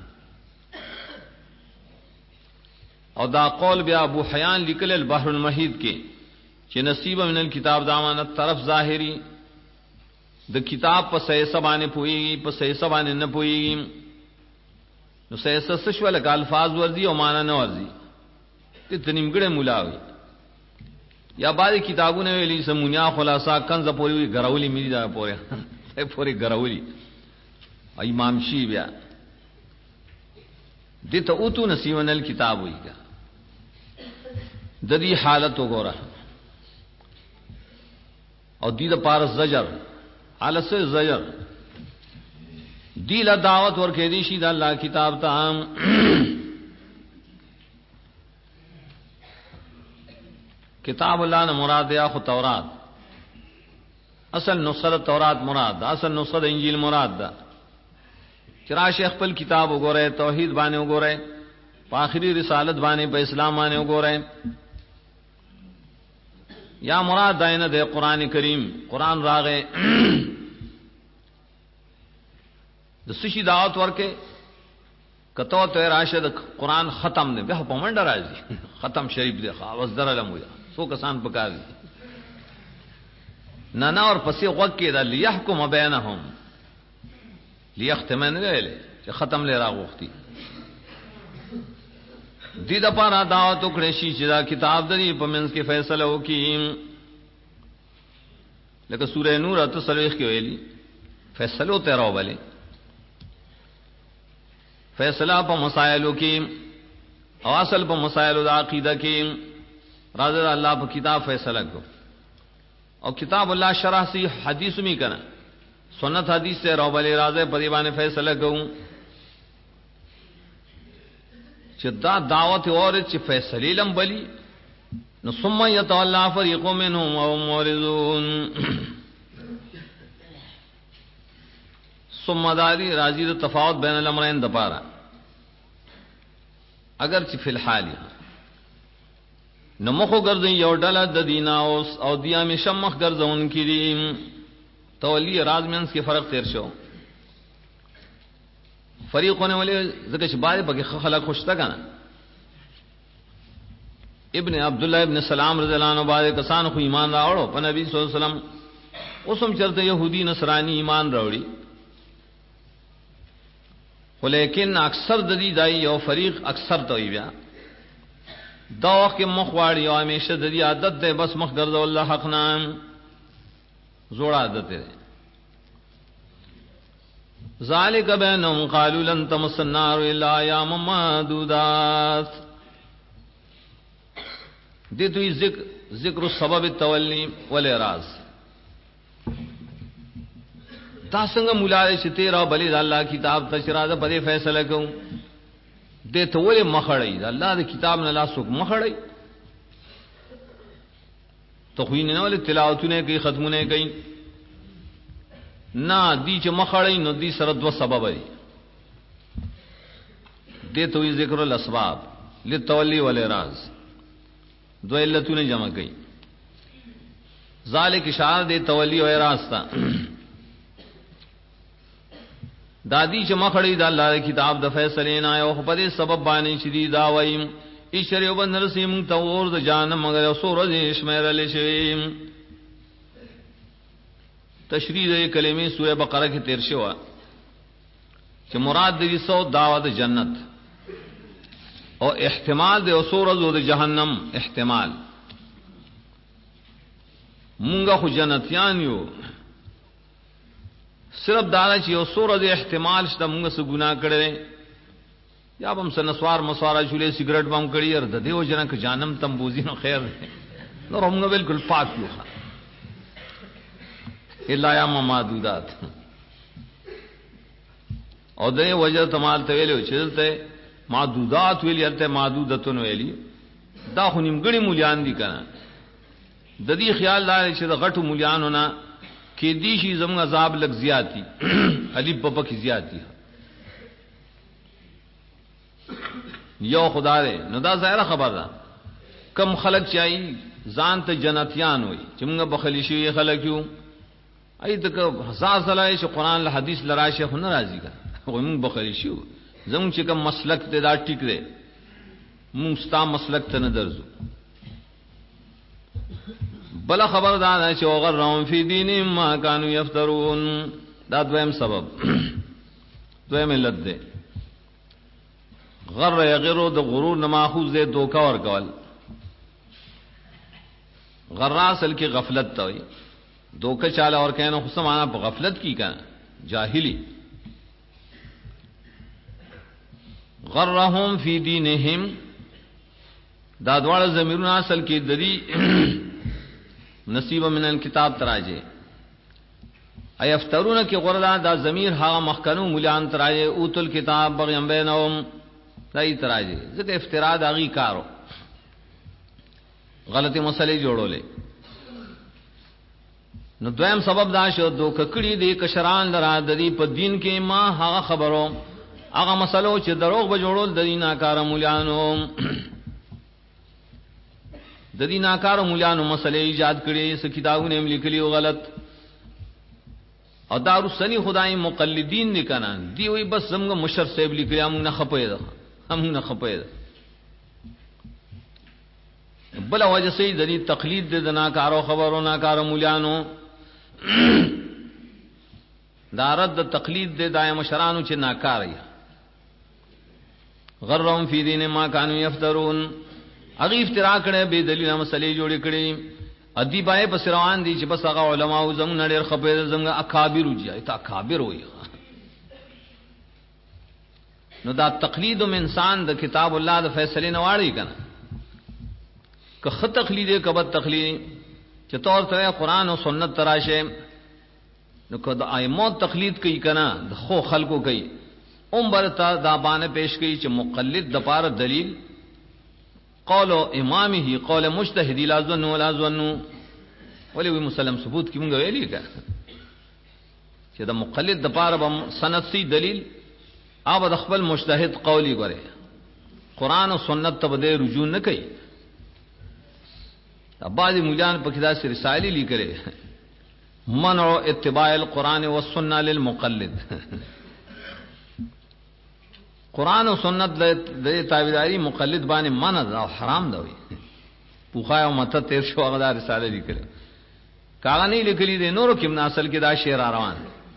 او دا قول بیا ابو حیان لیکل البحر المحیط کې چې نصیب من الكتاب دامانت طرف ظاهری د کتاب په صحیح سبانه پوي په صحیح سبانه نه پوي نو صحیح سشول ک الفاظ ورزي او معنا نه ورزي ته تنیمګړه مولاوي یا بعضی کتابونه ویلي سمونیا خلاصہ کنز پوری غراولی میری دا پوره پوری غراولی امام شی بیا دته اوتو نصیب من الكتاب ویګه د دې حالت وګوره او دې د پار زجر حالت سے زجر دی له دعوت ورکې دي شي د الله کتاب ته عام کتاب الله نه مراد یا خو تورات اصل نصرت تورات مراد اصل نصرت انجیل مراد ده چرا شیخ خپل کتاب وګوره توحید باندې وګوره په آخري رسالت باندې په اسلام باندې وګوره یا مراد داینه د قران کریم قران راغه د سشي دعوت ورکه کته ته راشد قران ختم نه به په منډه راځي ختم شریف دی خاص درلم وي سو کسان پکار دي نه اور پسې وګ کې دا ليحكم بينهم ليختمن ویل چې ختم لې راغوختي دې د پاره دعوت وکړې شي چې دا کتاب د په منځ کې فیصله وکړي لکه سورہ نور اته سلوخ کې ویلي فیصلو ته راوبلې فیصله په مسائلو کې او اصل په مسائلو د عقیده کې راځي الله په کتاب فیصله کو او کتاب الله شرح سی حدیث می کنا سنت حدیث سے راوبلې راځي په دې باندې فیصله کوم چې دا دعوت اور چې فیصله لم بلی نو ثم يتولى فريق منهم وهم معرضون ثم داری راضی د تفاوت بین الامرین د پاره اگر چې فی الحال نو مخو ګرځي یو ډله د دینا او دیا می شمخ ګرځون کړي تولی رازمنس کې فرق تیر شو فریقونه ولې ځکه چې باندې پکې خلک خوشته کنه ابن عبد الله ابن سلام رضی الله عنه باندې کسان خو ایمان راوړو په نبی صلی الله علیه وسلم اوسم چرته يهودي نصراني ایمان راوړي ولیکن اکثر د دې دای یو فریق اکثر ته وی بیا دا وخت مخواړي او همیشه د دې عادت ده بس مخ ګرځول الله حق نام زوړ عادت ده ذالک بینهم قالوا لن تمسنا النار الا ایاما معدودات دې دوی ذکر سبب التولی والاعراض تا څنګه مولا دې چې تیرا بلی د الله کتاب تشراده په فیصله کوم دې ته ولې مخړی د الله د کتاب نه لاسو مخړی ته خو نه ولې تلاوتونه کوي ختمونه کوي نا دی چې مخړی نو دی سره دو سبب دی دې ته ذکر الاسباب للتولی والاعراض دو علتونه جمع کړي ذالک اشاره دې تولی او اعراض تا دادی چې مخړی د الله کتاب د فیصله نه او په دې سبب باندې چې دی دا وایم ایشریو بندر سیم تور د جان مگر سورج شمیرل شي تشریح کلمې سورہ بقره کې تیر شو چې مراد دې سو دعوت جنت او احتمال دې اوسور د جهنم احتمال. مونږه خو جنتیان یو، صرف دا چې اوسور د احتمال شته مونږه څه ګناه کړي یا بم سنسوار مسوارا شولې سیګریټ بم کړی ار د دیو جن ک جانم تم بوزي نو خیر نو موږ بالکل پاک یو الا یا معدودات. او دې وجه تمال ته ویلو چې ته معدودات ویلې ارته معدودتون ویلې دا خو نیمګړي مولیان دي کنه. د دې خیال لاره چې د غټو مولیانو نه کې دي شي زموږ عذاب لګ زیاتی علي بابا کی زیاتی یو خدا دې نو دا ظاهره خبر ده. کم خلق چای ځان ته جنتیان وي چې موږ بخلی شي خلق یو اې دغه هزار سلای چې قران له حدیث لراشه خو نه راځي کا موږ بخلی شو زموږ چې کوم مسلک ته دا ټیک دی موږ ستا مسلک ته نه درځو. بل خبر دا چې وغرهم فی دینهم ما كانوا یفترون دا دویم سبب دویم علت دی. غر یغرو د غرور نه ماخوذ دی دوکا ور کول. غر اصل کې غفلت ته وي دوکا چاله اور کینو خو سمانا په غفلت کی کا جاهلی. غرهم فی دینهم دا دواړه زمیرونه اصل کې دری نصیب من الكتاب تراجه ایفترون کی غردا دا ضمیر ها مخکنو مولان تراجه اوتل کتاب بغیم بینهم دای تراجه ځکه افترا د اغي کارو غلطی مسلې جوړولې. نو دویم سبب دا شو دو ککړی دی کشران لرا د دې په دین کې ما هغه خبرو هغه مسلو چې دروغ به جوړول د دې ناکاره مولانو د دې ناکارو مولانو مسلې ایجاد کړي س کتابونه هم لیکلي او غلط او دارو سنی خدای مقلدین نکنان دی وی بس زمغه مشر صاحب لیکلی هم نه خپید هم نه خپید. بل وجه سي د دې تقلید د ناکارو خبرو ناکارو مولانو دا رد تقلید د دای مشرانو چې ناکاري. غرهم فی دین ما كانوا یفترون اغه افترا کړي به دلیل مسلې جوړې کړي ادیبای پس روان دي چې بس هغه علما او زموږ نړۍ خپې زموږ اکابر وجای تا اکابر وي. نو دا تقلید من انسان د کتاب الله د فیصله نه واړی کنه که خط تقلید کبد تقلید چې تور ته قرآن او سنت تراشه نو که د ائمه تقلید کوي کنه د خو خلقو کوي عمرته دا باندې پیش کوي چې مقلد د پاره دلیل قول امامه قول مجتهد لا ظن ولا ظن ولی وی مسلم ثبوت کی مونږ ویلی کا چې دا مقلد د پاره به سند سی دلیل اوب د خپل مجتهد قولی غره قرآن او سنت ته به رجوع نه کوي. بعضی مولان په کدا سره رسالی لیکره منع اتباع القرآن والسنه للمقلد قرآن او سنت د تابعداري مقلد باندې منع او حرام دی. پوخا او مت تیر شو هغه د رساله لیکره کاغه نه لیکلی دی نورو کې اصل کې دا شعر روان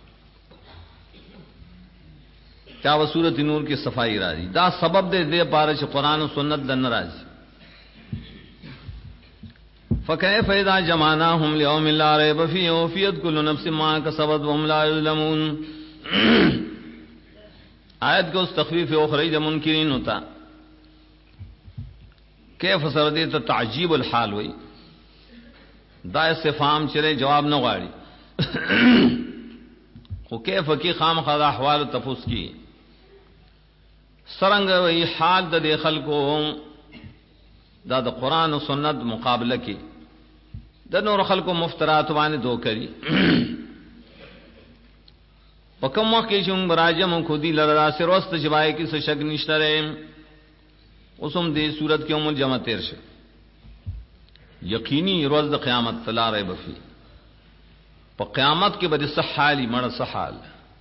چا و سورۃ نور کې صفائی راځي دا سبب دی د پاره چې قرآن او سنت د ناراض. فكيف اذا جمعناهم ليوم لا ريب فيه وفيت كل نفس ما كسبت وهم لا يظلمون. آیت کو تخفیف اخری د منکرین ہوتا کیف سردی ته تعجیب الحال وی دا استفهام چره جواب نه غواړي خو کیف کی خام خدا احوال تفوس کی سرنګ وی حال د خلکو دا د قران او سنت مقابله کی د نور خلکو مفترات باندې دو کری وکم وخت کې چې راجم خو دی لرا سروست جوای کې څه شک نشته رې اوسم دې صورت کې عمل جمع تیر شه یقیني روز د قیامت تلاره بفي په قیامت کې به صحالي مړ صحال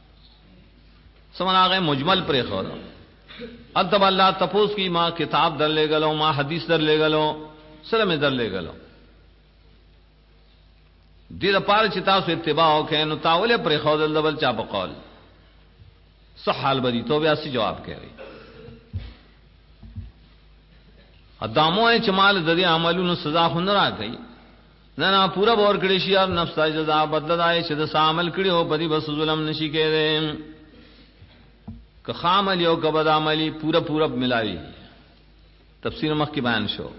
سمناغه مجمل پرې خو ادب الله تفوس کی ما کتاب در لے گلو ما حدیث در لے گلو سلام در لے گلو دې لپاره چې تاسو اتباع وکړئ نو تاوله پر خو دل بل چا په قول صح حال بدی تو بیا سی جواب کہہ رہی ادامو ہے چمال ددی عملونو سزا خو نه راکئی نه پورا بور کړي شي او نفس ته جزا بدل دای چې د عمل کړي او بدی بس ظلم نشي کېده که خامل یو کبد عملی پورا ملاوی تفسیر مخ کی بیان شو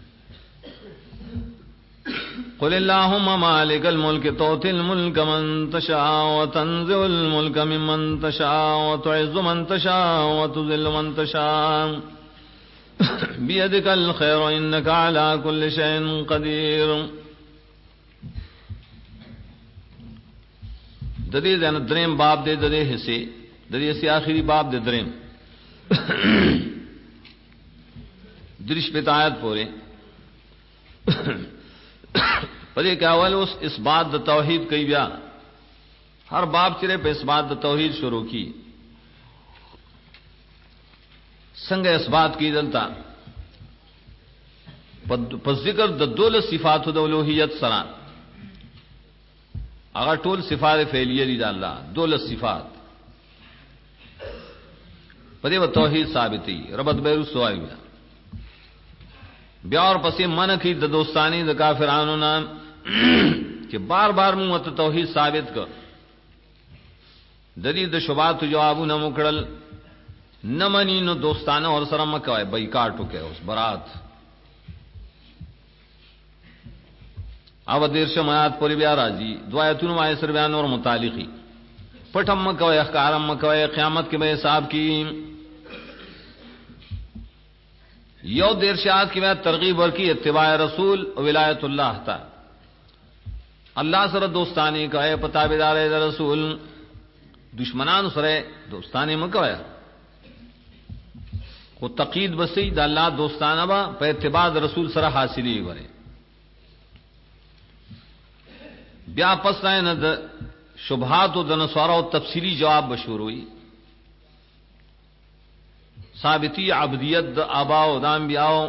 قل اللهم مالك الملك تؤتي الملك من تشاء وتنزع الملك ممن تشاء وتعز من تشاء وتذل من تشاء بيدك الخير انك على كل شيء قدير ددی دن دریم باب دے ددی حصے ددی سے آخری باب دے دریم درش پہ آیت پورے پدے کہ اول اس بات د توحید کئی بیا ہر باب چرے پہ اس بات د توحید شروع کی سنگ اس بات کی دلتا پس ذکر د دول صفات د الوہیت سرا اگر ټول صفات فعلیہ دی دا اللہ دول صفات پدے و توحید ثابتی ربط بیرو سوائی بیا اور پسے من کی د دوستانی د کافرانو نام کہ بار بار مو توحید ثابت کر دلی د شبات جواب نہ مکڑل نہ منی نو دوستانہ اور سره مکوای بایکاټ وکي اوس برات او دیر شمات پوری بیا راځي دعایتونو وای سر بیان اور متعلقی پټم مکوای احکارم مکوای قیامت کے میں حساب کی یو دیر شاعت کی میں ترغیب ورکی اتباع رسول و ولایت اللہ تا اللہ سر دوستانی کا ہے پتا بیدار رسول دشمنان سر دوستانی مکویا کو تقید بسی دا اللہ دوستانہ با پہ اتباع رسول سر حاصلی گرے بیا پس رائے نا دا شبہات و دا نصارہ و تفصیلی جواب بشور ہوئی ثابتی عبدیت دا آبا و دا انبیاء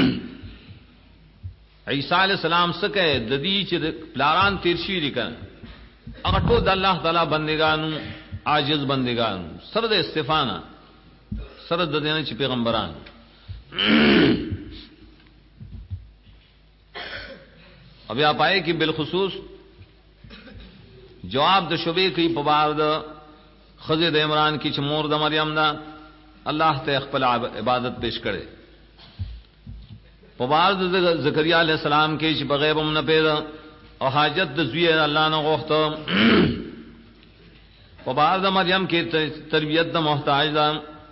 عیسیٰ علیہ السلام سکے ددی چی پلاران تیرشی لکن اگر دا اللہ تعالی بندگانو عاجز بندگانو سرد استفانا سرد دینا چی پیغمبران اب آپ آئے کہ بالخصوص جواب د شبے کی پبار دا خضر عمران کی چمور دا مریم دا اللہ تے خپل عبادت پیش کرے پبار دا زکریا علیہ السلام کی چ بغیب من پیدا او حاجت د زوی اللہ نہ غوخت پبار دا مریم کی تربیت دا محتاج دا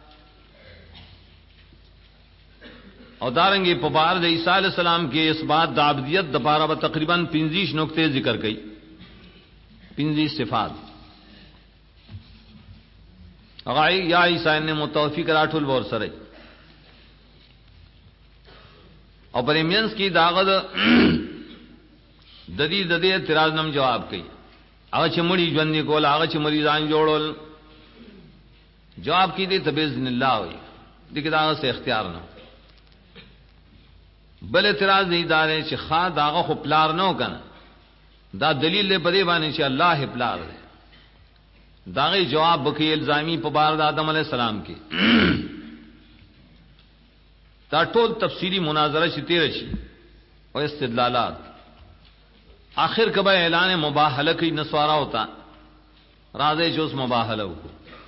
اور دارنگی پبار دا عیسیٰ علیہ السلام کی اس بات دا عبدیت دا پارا با تقریباً 25 نقطے ذکر گئی 25 صفات اغائی یا عیسیٰ نے متوفی کراٹھول بور سرئی اور پریمینس کی داغد ددی اعتراض نم جواب کئی آغا چھ مڑی جوندی کول آغا چھ مریضان جوڑول جواب کی دی تبیزن اللہ ہوئی دیکھ داغا سے اختیار نہ بل اعتراض نہیں دارے چھ خواہ داغا خو پلار نو کنا دا دلیل لے بدے بانے چھ اللہ پلار دے داغی جواب بکی الزامی پبار دا آدم علیہ السلام کی دا ټول تفسیری مناظرہ چھ تیرہ چھ اور استدلالات آخر کبھا اعلان مباحلہ کی نسوارا ہوتا رازے جوز مباحلہ کو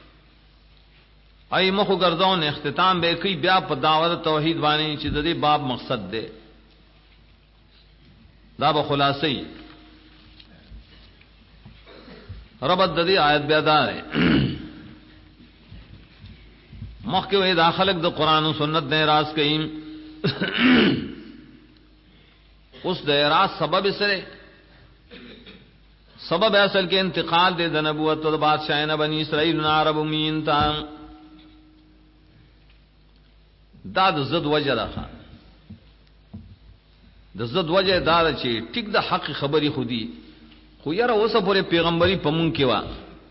ای مخو گردون اختتام بے کئی بیا پا دعوت توحید بانی چھ دے باب مقصد دے دا بخلاصی ربط ددی آیت بیادار ہے مخ کے وے داخلک دا قرآن و سنت نے راز کئیم اس دے راز سبب اسرے سبب اصل کے انتقال دے نبوت و بادشاہ بنی اسرائیل عرب امین تا دا د زد وجه ده د زد وجه دا چې ټیک د حق خبري خودي خو یاره اوسه پورې پیغمبري پمون کې وا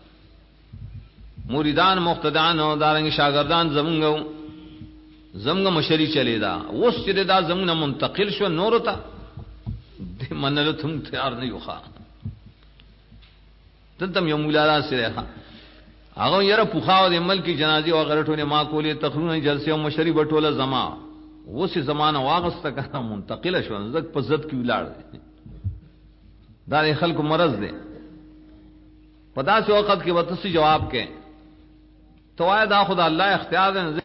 مریدان مقتدان او دارنګ شاګردان زمونږ مشری چلی دا اوس چې دا زمونږ منتقل شو نور ته د منلو تم تیار نه یو ښا دلته یو مولا را سره هغه یره پوخاو د ملکی جنازي او غرټونه ما کولې تخرونه جلسه او مشری بټوله زما وسی زمانہ واغسته کنه منتقله شو زک په زد کې ولاړ دا خلکو مرض دی پدا سے وقت کې وتسی جواب کې توای دا خدا الله اختیار